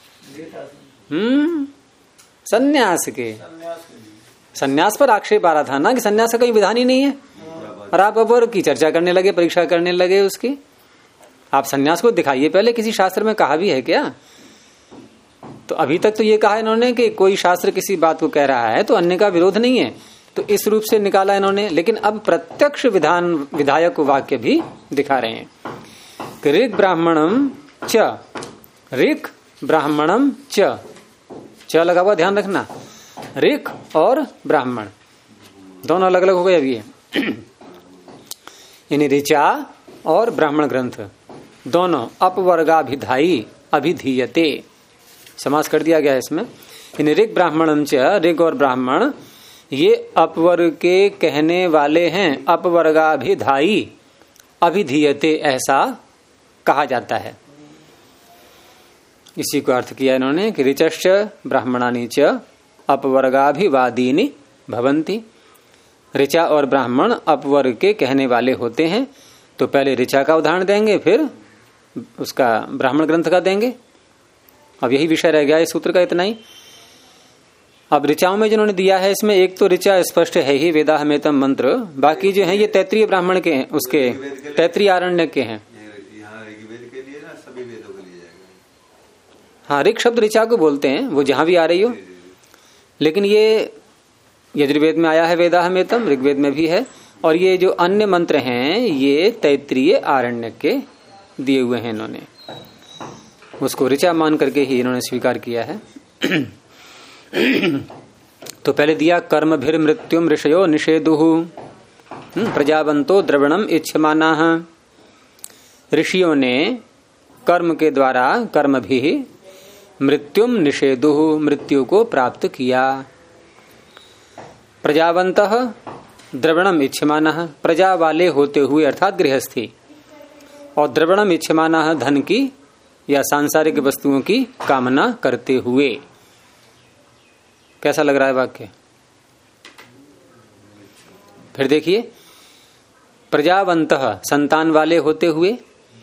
सन्यास के। सन्यास पर आक्षेप आ रहा था ना कि सन्यास का कोई विधान ही नहीं है, और आप अब की चर्चा करने लगे, परीक्षा करने लगे उसकी। आप सन्यास को दिखाइए पहले, किसी शास्त्र में कहा भी है क्या? तो अभी तक तो ये कहा इन्होंने कि कोई शास्त्र किसी बात को कह रहा है तो अन्य का विरोध नहीं है, तो इस रूप से निकाला इन्होंने। लेकिन अब प्रत्यक्ष विधान विधायक वाक्य भी दिखा रहे हैं। ऋग ब्राह्मणम च, ऋग ब्राह्मणम च लगा हुआ ध्यान रखना, ऋग और ब्राह्मण दोनों अलग अलग हो गए अभी ये। यानी ऋचा और ब्राह्मण ग्रंथ दोनों अपवर्गाभिधायी अभिधीयते, समास कर दिया गया है इसमें। यानी ऋग ब्राह्मणम च, ऋग और ब्राह्मण ये अपवर्ग के कहने वाले हैं, अपवर्गाभिधायी अभिधीयते ऐसा कहा जाता है। इसी को अर्थ किया इन्होंने कि ऋचश्च ब्राह्मणानि च अपवर्गाभिवादीनि भवन्ति। ऋचा और ब्राह्मण अपवर्ग के कहने वाले होते हैं। तो पहले ऋचा का उदाहरण देंगे, फिर उसका ब्राह्मण ग्रंथ का देंगे। अब यही विषय रह गया इस सूत्र का, इतना ही। अब ऋचाओं में जिन्होंने दिया है इसमें एक तो ऋचा स्पष्ट है ही, वेदाहमेतम मंत्र, बाकी जो है ये तैत्रीय ब्राह्मण के हैं, उसके तैत्रीय आरण्य के हैं। हाँ, ऋग शब्द ऋचा को बोलते हैं, वो जहां भी आ रही हो, लेकिन ये यजुर्वेद में आया है वेदाहमेतम, ऋग्वेद में भी है, और ये जो अन्य मंत्र हैं ये तैत्रीय आरण्य के दिए हुए हैं। इन्होंने उसको ऋचा मान करके ही इन्होंने स्वीकार किया है। तो पहले दिया कर्म भीर मृत्युम ऋषयो निषेधुहु प्रजावंतो द्रवणम इच्छमानाः। ऋषियों ने कर्म के द्वारा कर्म भी मृत्युम निषेधुहु, मृत्यु को प्राप्त किया। प्रजावंतः द्रवणम इच्छमानाः, प्रजा वाले होते हुए अर्थात गृहस्थी, और द्रवणम इच्छमानाः धन की या सांसारिक वस्तुओं की कामना करते हुए। कैसा लग रहा है वाक्य? फिर देखिए, प्रजावंतः संतान वाले होते हुए,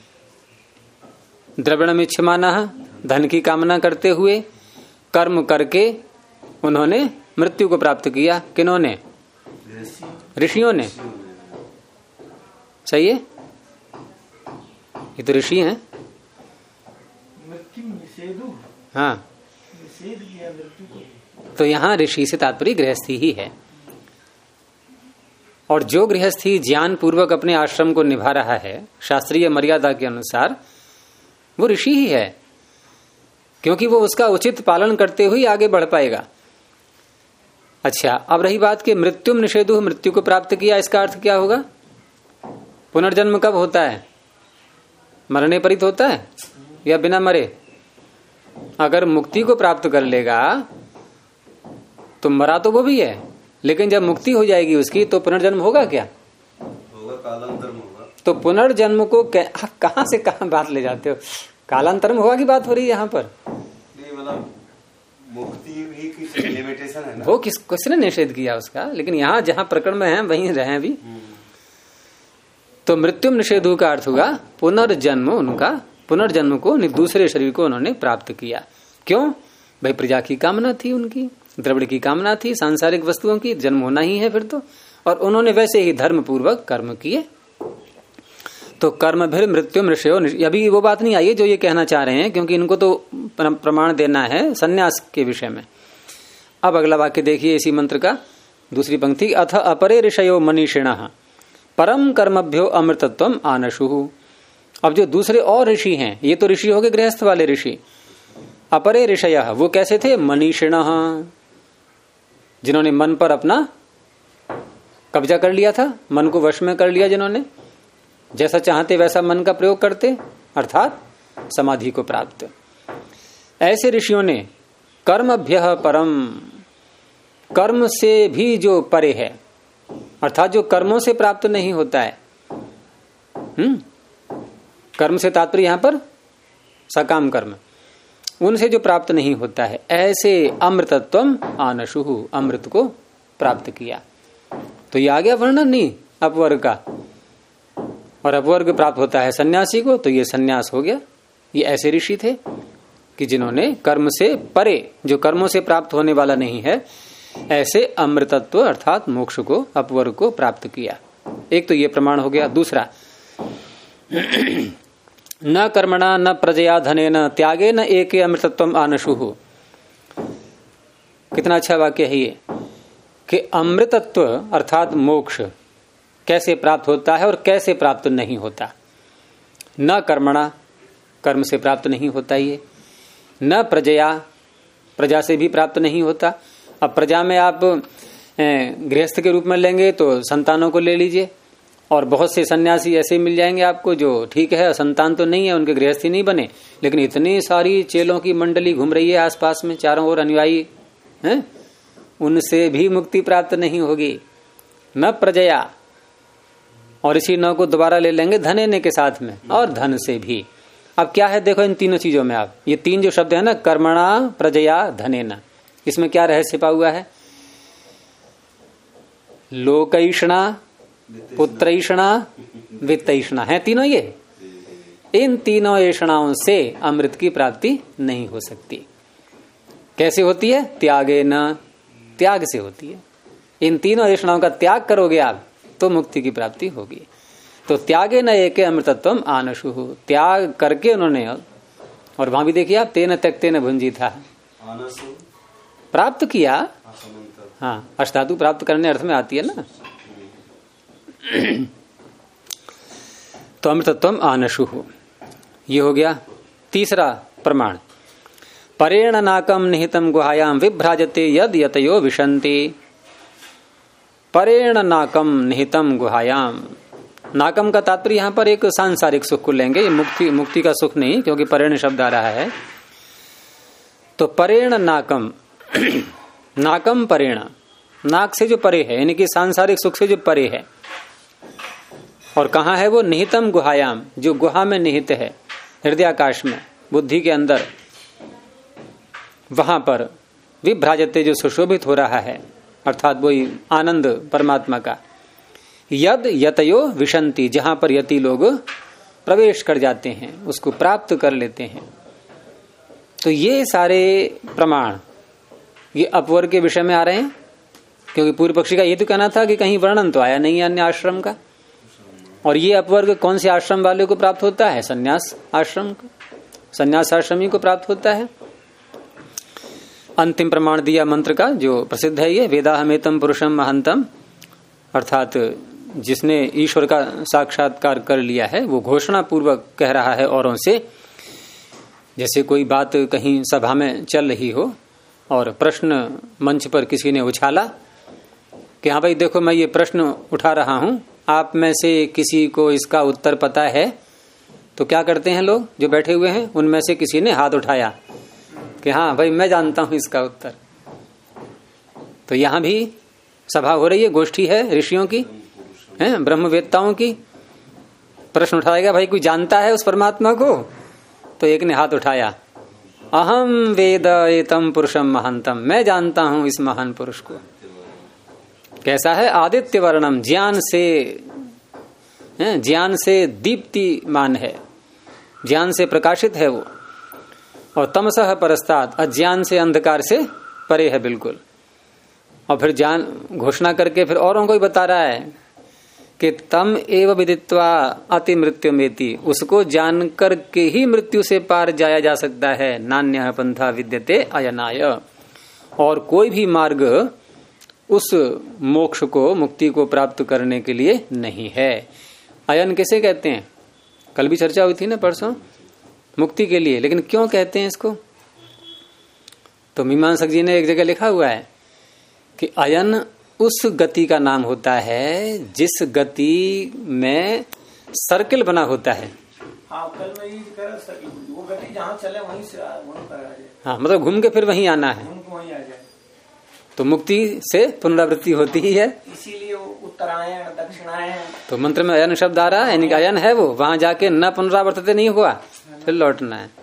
द्रवणम इच्छमानाः धन की कामना करते हुए, कर्म करके उन्होंने मृत्यु को प्राप्त किया। किन्होंने? ऋषियों ने। सही है, ये तो ऋषि हैं। हाँ, तो यहाँ ऋषि से तात्पर्य गृहस्थी ही है। और जो गृहस्थी ज्ञान पूर्वक अपने आश्रम को निभा रहा है शास्त्रीय मर्यादा के अनुसार, वो ऋषि ही है, क्योंकि वो उसका उचित पालन करते हुए आगे बढ़ पाएगा। अच्छा, अब रही बात कि मृत्युम निषेधु, मृत्यु को प्राप्त किया, इसका अर्थ क्या होगा? पुनर्जन्म कब होता है? मरने परित होता है या बिना मरे? अगर मुक्ति को प्राप्त कर लेगा तो मरा तो वो भी है, लेकिन जब मुक्ति हो जाएगी उसकी तो पुनर्जन्म होगा क्या? होगा, कालांतरम होगा। तो पुनर्जन्म को कहां से कहां बात ले जाते हो? कालांतरम होगा की बात हो रही है यहाँ पर। नहीं, मतलब मुक्ति भी किसी लिमिटेशन है ना, वो किसने निषेध किया उसका, लेकिन यहाँ जहाँ प्रकरण में है वहीं रहे अभी। तो मृत्यु निषेधु का अर्थ होगा पुनर्जन्म, उनका पुनर्जन्म को दूसरे शरीर को उन्होंने प्राप्त किया। क्यों? भाई प्रजा की कामना थी, उनकी द्रविड़ की कामना थी, सांसारिक वस्तुओं की जन्म होना ही है फिर तो, और उन्होंने वैसे ही धर्म पूर्वक कर्म किए। तो कर्म फिर मृत्यु मृषयो, अभी वो बात नहीं आई है जो ये कहना चाह रहे हैं, क्योंकि इनको तो प्रमाण देना है सन्यास के विषय में। अब अगला वाक्य देखिए इसी मंत्र का, दूसरी पंक्ति, अथ अपरे ऋषयो मनीषिणः परम कर्मभ्यो अमृतत्वम आनशुः। अब जो दूसरे और ऋषि हैं, ये तो ऋषि हो गए गृहस्थ वाले ऋषि, अपरे ऋषयः वो कैसे थे? मनीषिणः, जिन्होंने मन पर अपना कब्जा कर लिया था, मन को वश में कर लिया, जिन्होंने जैसा चाहते वैसा मन का प्रयोग करते, अर्थात समाधि को प्राप्त। ऐसे ऋषियों ने कर्मभ्यः परम, कर्म से भी जो परे है, अर्थात जो कर्मों से प्राप्त नहीं होता है, कर्म से तात्पर्य यहां पर सकाम कर्म, उनसे जो प्राप्त नहीं होता है, ऐसे अमृतत्वम आनशुः, अमृत को प्राप्त किया। तो ये आ गया वर्णन नहीं अपवर्ग का, और अपवर्ग प्राप्त होता है सन्यासी को, तो ये सन्यास हो गया। ये ऐसे ऋषि थे कि जिन्होंने कर्म से परे, जो कर्मों से प्राप्त होने वाला नहीं है, ऐसे अमृतत्व अर्थात मोक्ष को, अपवर्ग को प्राप्त किया। एक तो ये प्रमाण हो गया। दूसरा, न कर्मणा न प्रजया धनेन त्यागेन एके अमृतत्वम आनशुः। कितना अच्छा वाक्य है ये कि अमृतत्व अर्थात मोक्ष कैसे प्राप्त होता है और कैसे प्राप्त नहीं होता। न कर्मणा, कर्म से प्राप्त नहीं होता ये, न प्रजया, प्रजा से भी प्राप्त नहीं होता। अब प्रजा में आप गृहस्थ के रूप में लेंगे तो संतानों को ले लीजिए, और बहुत से सन्यासी ऐसे मिल जाएंगे आपको जो ठीक है संतान तो नहीं है, उनके गृहस्थी नहीं बने, लेकिन इतनी सारी चेलों की मंडली घूम रही है आसपास में, चारों ओर अनुयायी हैं, उनसे भी मुक्ति प्राप्त नहीं होगी। न प्रजया, और इसी न को दोबारा ले लेंगे धनेने के साथ में, और धन से भी। अब क्या है देखो इन तीनों चीजों में, आप ये तीन जो शब्द है ना, कर्मणा प्रजया धनेन, इसमें क्या रहस्य छिपा हुआ है? लोकैषणा, पुत्रैषणा, वित्तैषणा है तीनों ये। इन तीनों ऐषणाओं से अमृत की प्राप्ति नहीं हो सकती। कैसे होती है? त्यागे न, त्याग से होती है। इन तीनों ऐषणाओं का त्याग करोगे आप तो मुक्ति की प्राप्ति होगी। तो त्यागे न एके अमृतत्वम आनशुः, त्याग करके उन्होंने, और वहां भी देखिए आप, तेन त्यक्ते न भुंजी था, प्राप्त किया। हाँ, अष्टादु प्राप्त करने अर्थ में आती है ना। तो अमृतत्वम आनशुः, ये हो गया तीसरा प्रमाण। परेण नाकम निहितम गुहायाम विभ्राजते यद यतयो विशन्ति। परेण नाकम निहितम गुहायाम, नाकम का तात्पर्य यहाँ पर एक सांसारिक सुख को लेंगे, ये मुक्ति का सुख नहीं, क्योंकि परेण शब्द आ रहा है। तो परेण नाकम, नाकम परेण, नाक से जो परे है, यानी कि सांसारिक सुख से जो परे है। और कहाँ है वो? निहितम गुहायाम, जो गुहा में निहित है, हृदयाकाश में, बुद्धि के अंदर, वहां पर विभ्राजते, जो सुशोभित हो रहा है, अर्थात वही आनंद परमात्मा का। यद यतयो विशन्ति, जहां पर यति लोग प्रवेश कर जाते हैं, उसको प्राप्त कर लेते हैं। तो ये सारे प्रमाण ये अपवर्ग के विषय में आ रहे हैं, क्योंकि पूर्व पक्षी का ये तो कहना था कि कहीं वर्णन तो आया नहीं अन्य आश्रम का, और ये अपवर्ग कौन से आश्रम वाले को प्राप्त होता है? संन्यास आश्रम को, संन्यास आश्रमी को प्राप्त होता है। अंतिम प्रमाण दिया मंत्र का जो प्रसिद्ध है, ये वेदाहमेतम पुरुषम महंतम, अर्थात जिसने ईश्वर का साक्षात्कार कर लिया है वो घोषणा पूर्वक कह रहा है औरों से। जैसे कोई बात कहीं सभा में चल रही हो और प्रश्न मंच पर किसी ने उछाला कि हाँ भाई देखो मैं ये प्रश्न उठा रहा हूं, आप में से किसी को इसका उत्तर पता है? तो क्या करते हैं लोग जो बैठे हुए हैं, उनमें से किसी ने हाथ उठाया कि हाँ भाई मैं जानता हूं इसका उत्तर। तो यहां भी सभा हो रही है, गोष्ठी है ऋषियों की, है ब्रह्मवेत्ताओं की। प्रश्न उठाएगा भाई कोई जानता है उस परमात्मा को? तो एक ने हाथ उठाया, अहम वेद एतम पुरुषम महांतम, मैं जानता हूं इस महान पुरुष को। कैसा है? आदित्य वर्णम, ज्ञान से दीप्तिमान है, ज्ञान से प्रकाशित है वो। और तमसः परस्तात्, अज्ञान से अंधकार से परे है बिल्कुल। और फिर ज्ञान घोषणा करके फिर औरों को ही बता रहा है कि तम एव विदित्वा अति मृत्यु मेति, उसको जान करके ही मृत्यु से पार जाया जा सकता है। नान्यः पंथा विद्यते अयनाय, और कोई भी मार्ग उस मोक्ष को, मुक्ति को प्राप्त करने के लिए नहीं है। अयन किसे कहते हैं? कल भी चर्चा हुई थी ना परसों, मुक्ति के लिए। लेकिन क्यों कहते हैं इसको? तो मीमांसक जी ने एक जगह लिखा हुआ है कि अयन उस गति का नाम होता है जिस गति में सर्किल बना होता है। कल में ये वो गति जहाँ चले वहीं से हाँ, मतलब घूम के फिर वहीं आना है, वहीं आ जाए। तो मुक्ति से पुनरावृत्ति होती ही है, इसीलिए उत्तरायण दक्षिणायन। तो मंत्र में अयन शब्द आ रहा है, यानी कि अयन है वो, वहां जाके न पुनरावर्तित नहीं हुआ, फिर लौटना है।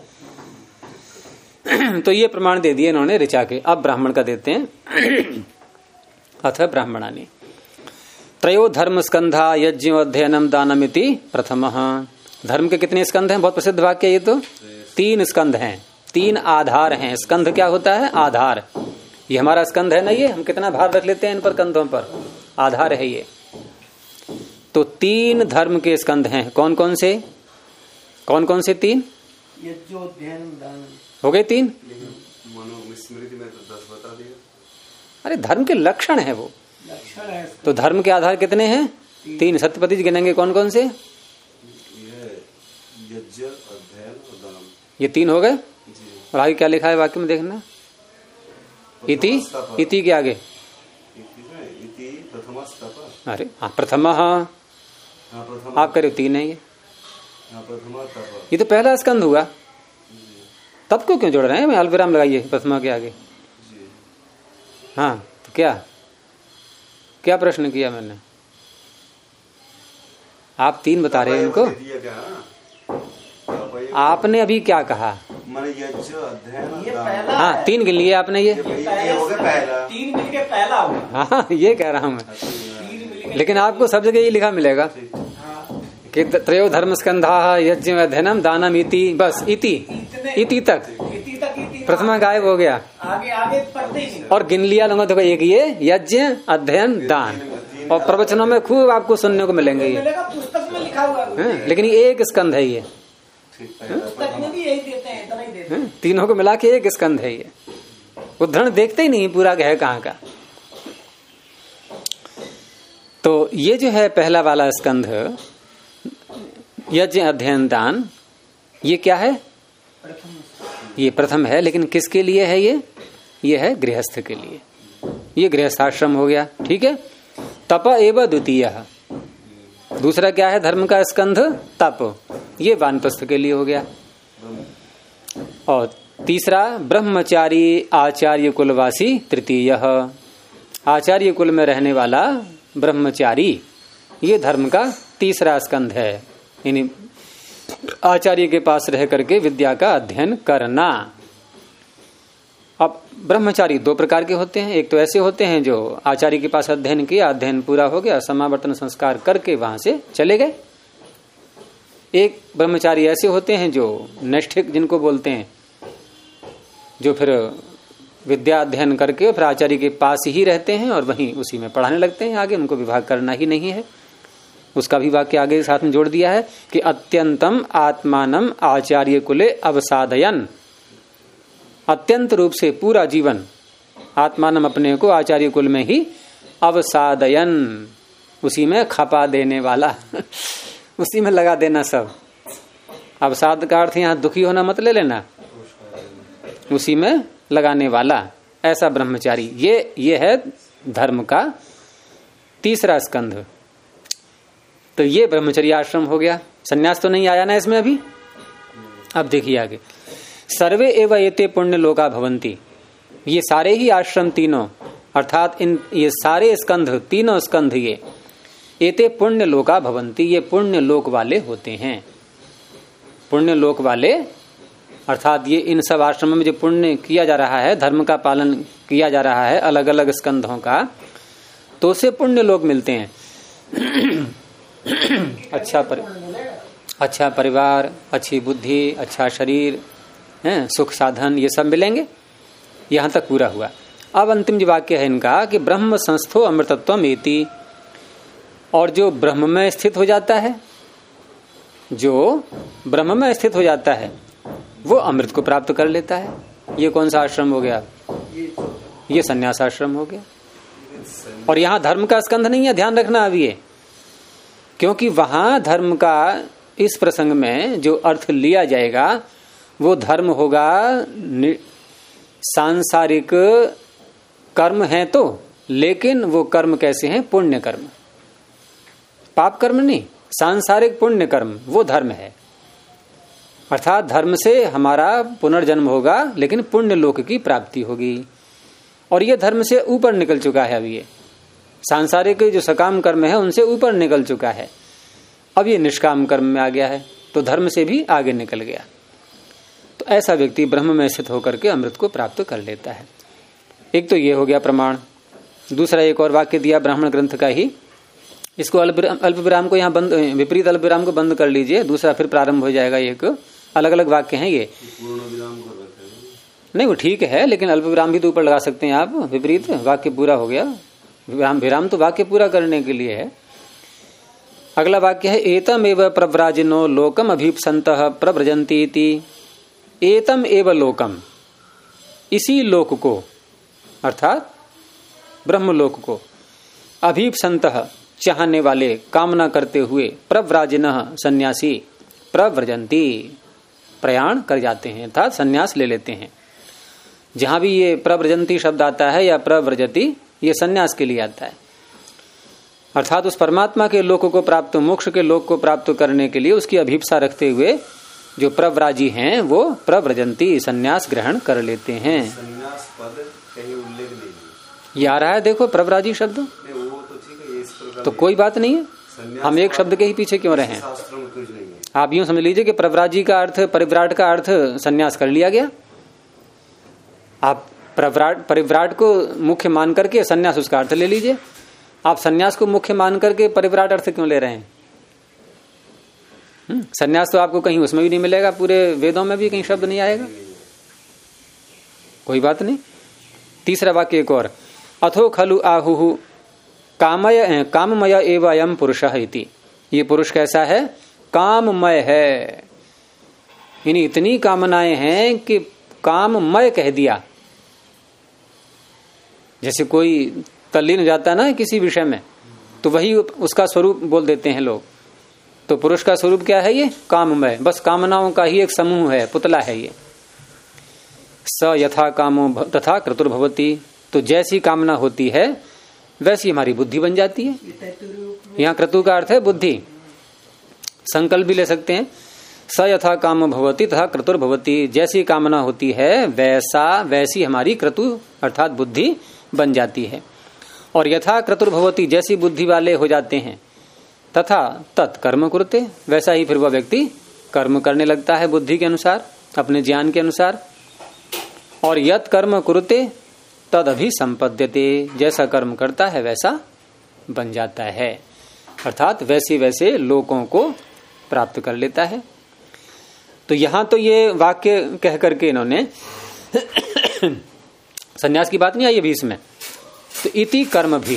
तो ये प्रमाण दे दिए इन्होंने ऋचा के। अब ब्राह्मण का देते हैं। अथ ब्राह्मणानि त्रयो धर्म स्कंधा यज्ञ अध्ययनम दानमिति प्रथमः। धर्म के कितने स्कंध हैं? बहुत प्रसिद्ध वाक्य ये तो। 3 स्कंध हैं, 3 आधार हैं। स्कंध क्या होता है? आधार। ये हमारा स्कंध है ना, ये हम कितना भार रख लेते हैं इन पर, कंधों पर, आधार है ये। तो 3 धर्म के स्कंध हैं। कौन कौन से? 3 यज्ञोध्ययन दान हो गए 3। मनुस्मृति में तो 10 बता दिया। अरे धर्म के लक्षण है वो, लक्षण है। तो धर्म के आधार कितने हैं? 3। सत्यपति जी गिनेंगे कौन कौन से? यज्ञ, अध्ययन और दान, ये 3 हो गए। और आगे क्या लिखा है वाक्य में देखना, इति के आगे अरे हाँ प्रथम, आप करो 3 है ये तो पहला स्कंध हुआ, तब को क्यों जोड़ रहे हैं? मैं अल्पविराम लगाइए प्रथमा के आगे। हाँ तो क्या प्रश्न किया मैंने? आप 3 बता रहे हैं इनको, आपने अभी क्या कहा? हाँ 3 गिन लिए आपने, ये 3 मिलके पहला हुआ। हाँ ये कह रहा हूँ मैं, लेकिन आपको सब जगह ये लिखा मिलेगा कि त्रयो धर्म स्कंधा यज्ञ अध्ययनम दानम इति, बस इति तक प्रथमा गायब हो गया, आगे पढ़ते ही। और गिन लिया लोगों तो एक ये यज्ञ अध्ययन दान, और प्रवचनों में खूब आपको सुनने को मिलेंगे ये, पुस्तक में लिखा हुआ है। लेकिन ये एक स्कंध है ये, पुस्तक में भी यही देते हैं, इतना ही देते हैं। तीनों को मिला के एक स्कंध है ये। उद्धरण देखते ही नहीं पूरा है कहाँ का। तो ये जो है पहला वाला स्कंध यज्ञ अध्ययन दान, ये क्या है? ये प्रथम है, लेकिन किसके लिए है ये है गृहस्थ के लिए, ये गृहस्थाश्रम हो गया, ठीक है। तप एवं द्वितीय, दूसरा क्या है धर्म का स्कंध? तप, ये वानप्रस्थ के लिए हो गया। और तीसरा ब्रह्मचारी आचार्य कुलवासी तृतीय, आचार्य कुल में रहने वाला ब्रह्मचारी, ये धर्म का तीसरा स्कंध है, यानी आचार्य के पास रह करके विद्या का अध्ययन करना। अब ब्रह्मचारी 2 प्रकार के होते हैं, एक तो ऐसे होते हैं जो आचार्य के पास अध्ययन किया, अध्ययन पूरा हो गया, समावर्तन संस्कार करके वहां से चले गए। एक ब्रह्मचारी ऐसे होते हैं जो नैष्ठिक जिनको बोलते हैं, जो फिर विद्या अध्ययन करके फिर आचार्य के पास ही रहते हैं और वहीं उसी में पढ़ाने लगते हैं, आगे उनको विभाग करना ही नहीं है। उसका भी वाक्य आगे साथ में जोड़ दिया है कि अत्यंतम आत्मानम आचार्य कुले अवसादयन, अत्यंत रूप से पूरा जीवन आत्मानम अपने को आचार्य कुल में ही अवसादयन, उसी में खपा देने वाला उसी में लगा देना सब। अवसाद का अर्थ यहाँ दुखी होना मत ले लेना, उसी में लगाने वाला ऐसा ब्रह्मचारी, ये है धर्म का तीसरा स्कंध। तो ये ब्रह्मचर्य आश्रम हो गया। संन्यास तो नहीं आया ना इसमें अभी। अब देखिए आगे, सर्वे एव एते पुण्य लोका भवंती, ये सारे ही आश्रम तीनों, अर्थात ये सारे स्कंध, तीनों स्कंध ये एते पुण्य लोका भवंती, ये पुण्य लोक वाले होते हैं। पुण्य लोक वाले अर्थात ये इन सब आश्रमों में जो पुण्य किया जा रहा है, धर्म का पालन किया जा रहा है अलग अलग स्कंधों का, तो उसे पुण्य लोक मिलते हैं। अच्छा परिवार, अच्छी बुद्धि, अच्छा शरीर, सुख साधन, ये सब मिलेंगे। यहां तक पूरा हुआ। अब अंतिम जो वाक्य है इनका कि ब्रह्म संस्थो अमृतत्वम एति, और जो ब्रह्म में स्थित हो जाता है, जो ब्रह्म में स्थित हो जाता है वो अमृत को प्राप्त कर लेता है। ये कौन सा आश्रम हो गया? ये संन्यास आश्रम हो गया। और यहां धर्म का स्कंध नहीं है, ध्यान रखना अभी ये, क्योंकि वहां धर्म का इस प्रसंग में जो अर्थ लिया जाएगा वो धर्म होगा सांसारिक कर्म है तो, लेकिन वो कर्म कैसे हैं? पुण्य कर्म, पाप कर्म नहीं, सांसारिक पुण्य कर्म, वो धर्म है। अर्थात धर्म से हमारा पुनर्जन्म होगा, लेकिन पुण्य लोक की प्राप्ति होगी। और ये धर्म से ऊपर निकल चुका है। अब ये सांसारिक जो सकाम कर्म है उनसे ऊपर निकल चुका है, अब ये निष्काम कर्म में आ गया है, तो धर्म से भी आगे निकल गया। तो ऐसा व्यक्ति ब्रह्म में स्थित होकर के अमृत को प्राप्त कर लेता है। एक तो ये हो गया प्रमाण। दूसरा एक और वाक्य दिया ब्राह्मण ग्रंथ का ही, इसको अल्प विराम को यहाँ बंद, विपरीत अल्प विराम को बंद कर लीजिए, दूसरा फिर प्रारंभ हो जाएगा। एक अलग अलग वाक्य हैं ये, नहीं वो ठीक है, लेकिन अल्प विराम भी तो ऊपर लगा सकते हैं आप। विपरीत वाक्य पूरा हो गया, विराम तो वाक्य पूरा करने के लिए है। अगला वाक्य है एतम एव प्रव्राजिनो लोकम अभीप्सन्तः प्रव्रजन्ति इति। एतम एव लोकम, इसी लोक को अर्थात ब्रह्मलोक को, अभीप्सन्तः चाहने वाले, कामना करते हुए, प्रव्राजिनः सन्यासी, प्रव्रजन्ति प्रयाण कर जाते हैं, अर्थात सन्यास ले लेते हैं। जहां भी ये प्रव्रजन्ति शब्द आता है या प्रव्रजति, ये सन्यास के लिए आता है। अर्थात उस परमात्मा के लोक को प्राप्त, मोक्ष के लोक को प्राप्त करने के लिए उसकी अभीप्सा रखते हुए जो प्रव्राजी हैं वो प्रव्रजन्ति, सन्यास ग्रहण कर लेते हैं। सन्यास पद कहीं उल्लेख नहीं ये आ रहा है, देखो प्रव्राजी शब्द, वो तो ठीक है, इस प्रकार तो कोई बात नहीं है, हम एक शब्द के ही पीछे क्यों रहे हैं। आप यूं समझ लीजिए कि प्रव्राजी का अर्थ, परिव्राट का अर्थ सन्यास कर लिया गया। आप परिव्राट को मुख्य मान करके सन्यास उसका अर्थ ले लीजिए। आप सन्यास को मुख्य मान करके परिव्राट अर्थ क्यों ले रहे हैं? सन्यास तो आपको कहीं उसमें भी नहीं मिलेगा, पूरे वेदों में भी कहीं शब्द नहीं आएगा, कोई बात नहीं। तीसरा वाक्य एक और, अथो खलु आहु काममय एव अयम पुरुषः इति। ये पुरुष कैसा है? काममय है, यानी इतनी कामनाएं हैं कि काममय कह दिया। जैसे कोई तल्लीन हो जाता है ना किसी विषय में, तो वही उसका स्वरूप बोल देते हैं लोग। तो पुरुष का स्वरूप क्या है? ये काममय, बस कामनाओं का ही एक समूह है, पुतला है ये। स यथा कामो तथा क्रतुर्भवति, तो जैसी कामना होती है वैसी हमारी बुद्धि बन जाती है। यहाँ क्रतु का अर्थ है बुद्धि, संकल्प भी ले सकते हैं। स यथा काम भवति तथा क्रतुर्भवति, जैसी कामना होती है वैसी हमारी क्रतु अर्थात बुद्धि बन जाती है। और यथा क्रतुर्भवति, जैसी बुद्धि वाले हो जाते हैं, तथा तत्कर्म कुरुते, वैसा ही फिर वह व्यक्ति कर्म करने लगता है बुद्धि के अनुसार, अपने ज्ञान के अनुसार। और यत कर्म कुरुते तद अभी संपद्यते, जैसा कर्म करता है वैसा बन जाता है, अर्थात वैसे वैसे लोकों को प्राप्त कर लेता है। तो यहां तो ये वाक्य कह करके इन्होंने सन्यास की बात नहीं आई अभी इसमें। तो इति कर्म भी,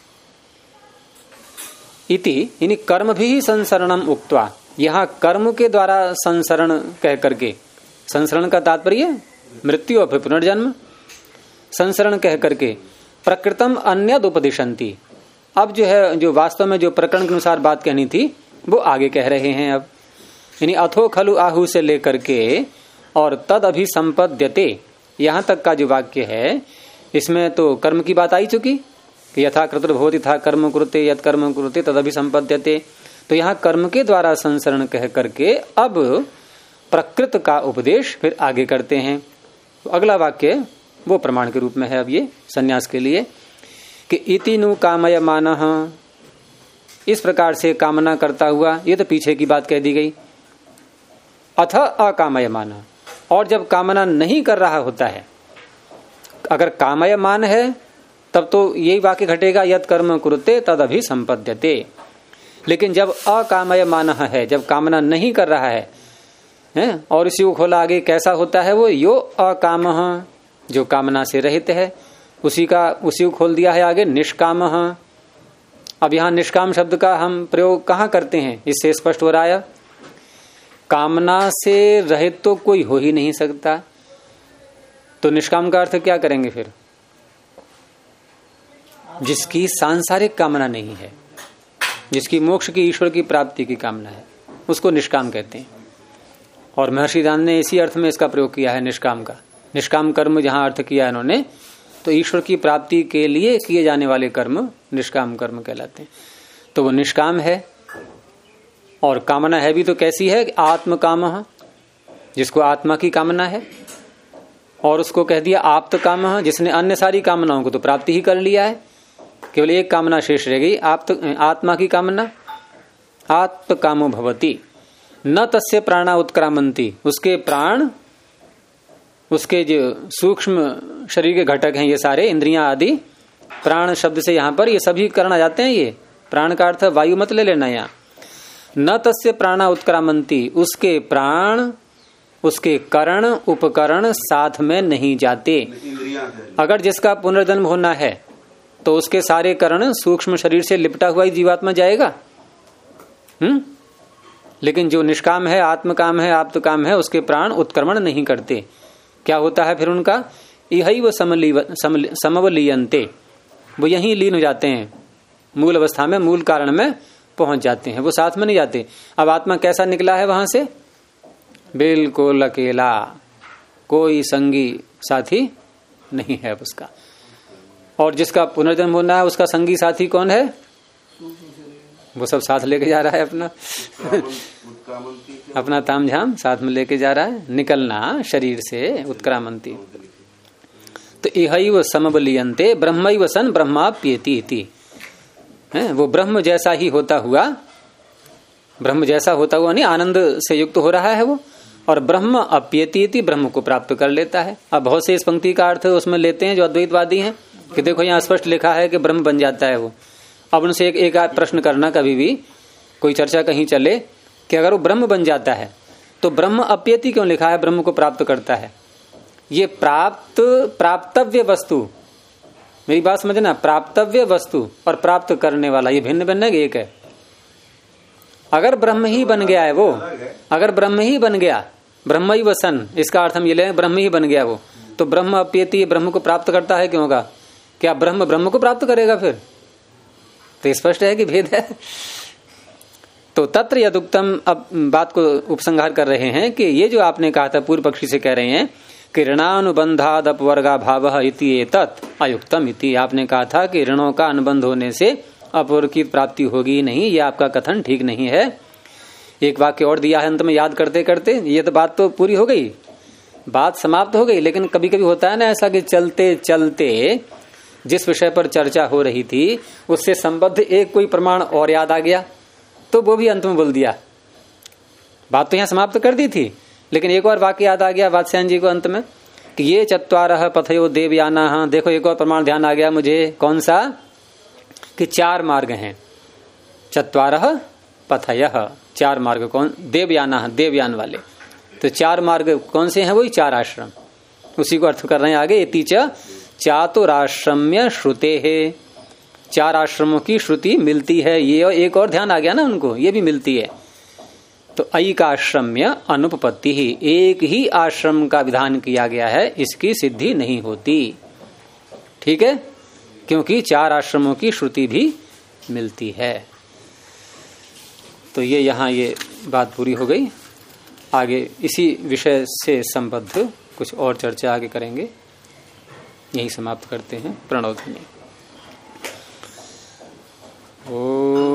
इति यानी कर्म भी संसरणम उक्त्वा, यहां कर्म के द्वारा संसरण कह करके, संसरण का तात्पर्य मृत्यु और पुनर्जन्म, संसरण कह करके प्रकृतम अन्यद उपदिशन्ति। अब जो है, जो वास्तव में जो प्रकरण के अनुसार बात कहनी थी वो आगे कह रहे हैं। अब यानी अथो खलु आहु से लेकर के और तद अभी संपद्यते यहां तक का जो वाक्य है, इसमें तो कर्म की बात आई चुकी कि यथा क्रतुर्भवति था कर्म कुरुते यत कर्म कुरुते तद अभी संपद्यते। तो यहाँ कर्म के द्वारा संसरण कह करके अब प्रकृत का उपदेश फिर आगे करते हैं। तो अगला वाक्य वो प्रमाण के रूप में है अब ये सन्यास के लिए कि इति नु कामय मानः, इस प्रकार से कामना करता हुआ, ये तो पीछे की बात कह दी गई। अथ अकामयमान, और जब कामना नहीं कर रहा होता है, अगर कामयमान है तब तो यही वाक्य घटेगा यत् कर्म कुरुते तद अभि संपद्यते। लेकिन जब अकामयमान है, जब कामना नहीं कर रहा है, और इसी को खोला आगे कैसा होता है वो, यो अकामः, जो कामना से रहित है, उसी को खोल दिया है आगे निष्कामः। अब यहां निष्काम शब्द का हम प्रयोग कहाँ करते हैं, इससे स्पष्ट हो रहा है कामना से रहित तो कोई हो ही नहीं सकता, तो निष्काम का अर्थ क्या करेंगे फिर, जिसकी सांसारिक कामना नहीं है, जिसकी मोक्ष की ईश्वर की प्राप्ति की कामना है, उसको निष्काम कहते हैं। और महर्षि दान ने इसी अर्थ में इसका प्रयोग किया है निष्काम का। निष्काम कर्म जहां अर्थ किया इन्होंने, तो ईश्वर की प्राप्ति के लिए किए जाने वाले कर्म निष्काम कर्म कहलाते हैं। तो वो निष्काम है, और कामना है भी तो कैसी है, आत्म कामः, जिसको आत्मा की कामना है, और उसको कह दिया आप्त कामः, जिसने अन्य सारी कामनाओं को तो प्राप्ति ही कर लिया है, केवल एक कामना शेष रह गई, आत्मा की कामना। आत्म कामो भवति न तस्य प्राणा उत्क्रामंती, उसके प्राण, उसके जो सूक्ष्म शरीर के घटक हैं ये सारे इंद्रियां आदि, प्राण शब्द से यहाँ पर ये सभी करण आ जाते हैं। ये प्राण का अर्थ वायु मत ले लेना यहाँ। न तस्य प्राणा उत्क्रामंती, उसके प्राण, उसके करण उपकरण साथ में नहीं जाते। अगर जिसका पुनर्जन्म होना है तो उसके सारे करण सूक्ष्म शरीर से लिपटा हुआ ही जीवात्मा जाएगा। लेकिन जो निष्काम है, आत्मकाम है, आप्त काम है, उसके प्राण उत्क्रमण नहीं करते। क्या होता है फिर उनका, इहैव समवलीयन्ते, वो यहीं लीन हो जाते हैं, मूल अवस्था में, मूल कारण में पहुंच जाते हैं, वो साथ में नहीं जाते। अब आत्मा कैसा निकला है वहां से, बिल्कुल अकेला, कोई संगी साथी नहीं है उसका। और जिसका पुनर्जन्म होना है उसका संगी साथी कौन है, वो सब साथ लेके जा रहा है अपना अपना तामझाम साथ में लेके जा रहा है, निकलना शरीर से उत्क्रामंती। तो इहैव समबलीयन्ते ब्रह्मैव सन ब्रह्माप्येति इति, वो ब्रह्म जैसा ही होता हुआ, ब्रह्म जैसा होता हुआ नहीं, आनंद से युक्त हो रहा है वो, और ब्रह्म अप्येति इति, ब्रह्म को प्राप्त कर लेता है। अब बहुत से इस पंक्ति का अर्थ उसमें लेते हैं जो अद्वैतवादी हैं कि देखो यहाँ स्पष्ट लिखा है कि ब्रह्म बन जाता है वो। अब उनसे एक प्रश्न करना, कभी भी कोई चर्चा कहीं चले कि अगर वो ब्रह्म बन जाता है तो ब्रह्म अप्येति क्यों लिखा है, ब्रह्म को प्राप्त करता है। ये प्राप्तव्य वस्तु, मेरी बात समझना, प्राप्तव्य वस्तु और प्राप्त करने वाला ये भिन्न भिन्न एक है। अगर ब्रह्म ही बन गया है वो, अगर ब्रह्म ही बन गया, ब्रह्मैव सन, इसका अर्थ हम ये लें ब्रह्म ही बन गया वो, तो ब्रह्म अप्येति ब्रह्म को प्राप्त करता है क्यों होगा, क्या ब्रह्म ब्रह्म को प्राप्त करेगा फिर, तो स्पष्ट है कि भेद है। तो तत्र यदुक्तम, अब बात को उपसंहार कर रहे हैं कि ये जो आपने कहा था, पूर्व पक्षी से कह रहे हैं कि ऋणानुबंधाद अपवर्गा भावः इति एतत् अयुक्तम इति, आपने कहा था कि ऋणों का अनुबंध होने से अपवर्ग की प्राप्ति होगी नहीं, ये आपका कथन ठीक नहीं है। एक वाक्य और दिया है अंत में याद करते करते, ये तो बात तो पूरी हो गई, बात समाप्त हो गई। लेकिन कभी कभी होता है ना ऐसा कि चलते चलते जिस विषय पर चर्चा हो रही थी उससे संबद्ध एक कोई प्रमाण और याद आ गया, तो वो भी अंत में बोल दिया। बात तो यहाँ समाप्त कर दी थी, लेकिन एक और वाक्य याद आ गया वात्स्यायन जी को अंत में कि ये चत्वारः पथयो देवयानाः, देखो एक और प्रमाण ध्यान आ गया मुझे, कौन सा, कि 4 मार्ग हैं, चत्वारः पथयः, 4 मार्ग, कौन, देवयानाः, देवयान वाले। तो 4 मार्ग कौन से हैं, वही 4 आश्रम, उसी को अर्थ कर रहे हैं आगे। इति च चातुराश्रम्य श्रुते है, 4 आश्रमों की श्रुति मिलती है, ये एक और ध्यान आ गया ना उनको, ये भी मिलती है। तो ऐकाश्रम्य अनुपपत्ति ही, एक ही आश्रम का विधान किया गया है, इसकी सिद्धि नहीं होती, ठीक है, क्योंकि 4 आश्रमों की श्रुति भी मिलती है। तो ये यहाँ ये बात पूरी हो गई। आगे इसी विषय से संबद्ध कुछ और चर्चा आगे करेंगे, यही समाप्त करते हैं। प्रणव ध्वनि। ओम।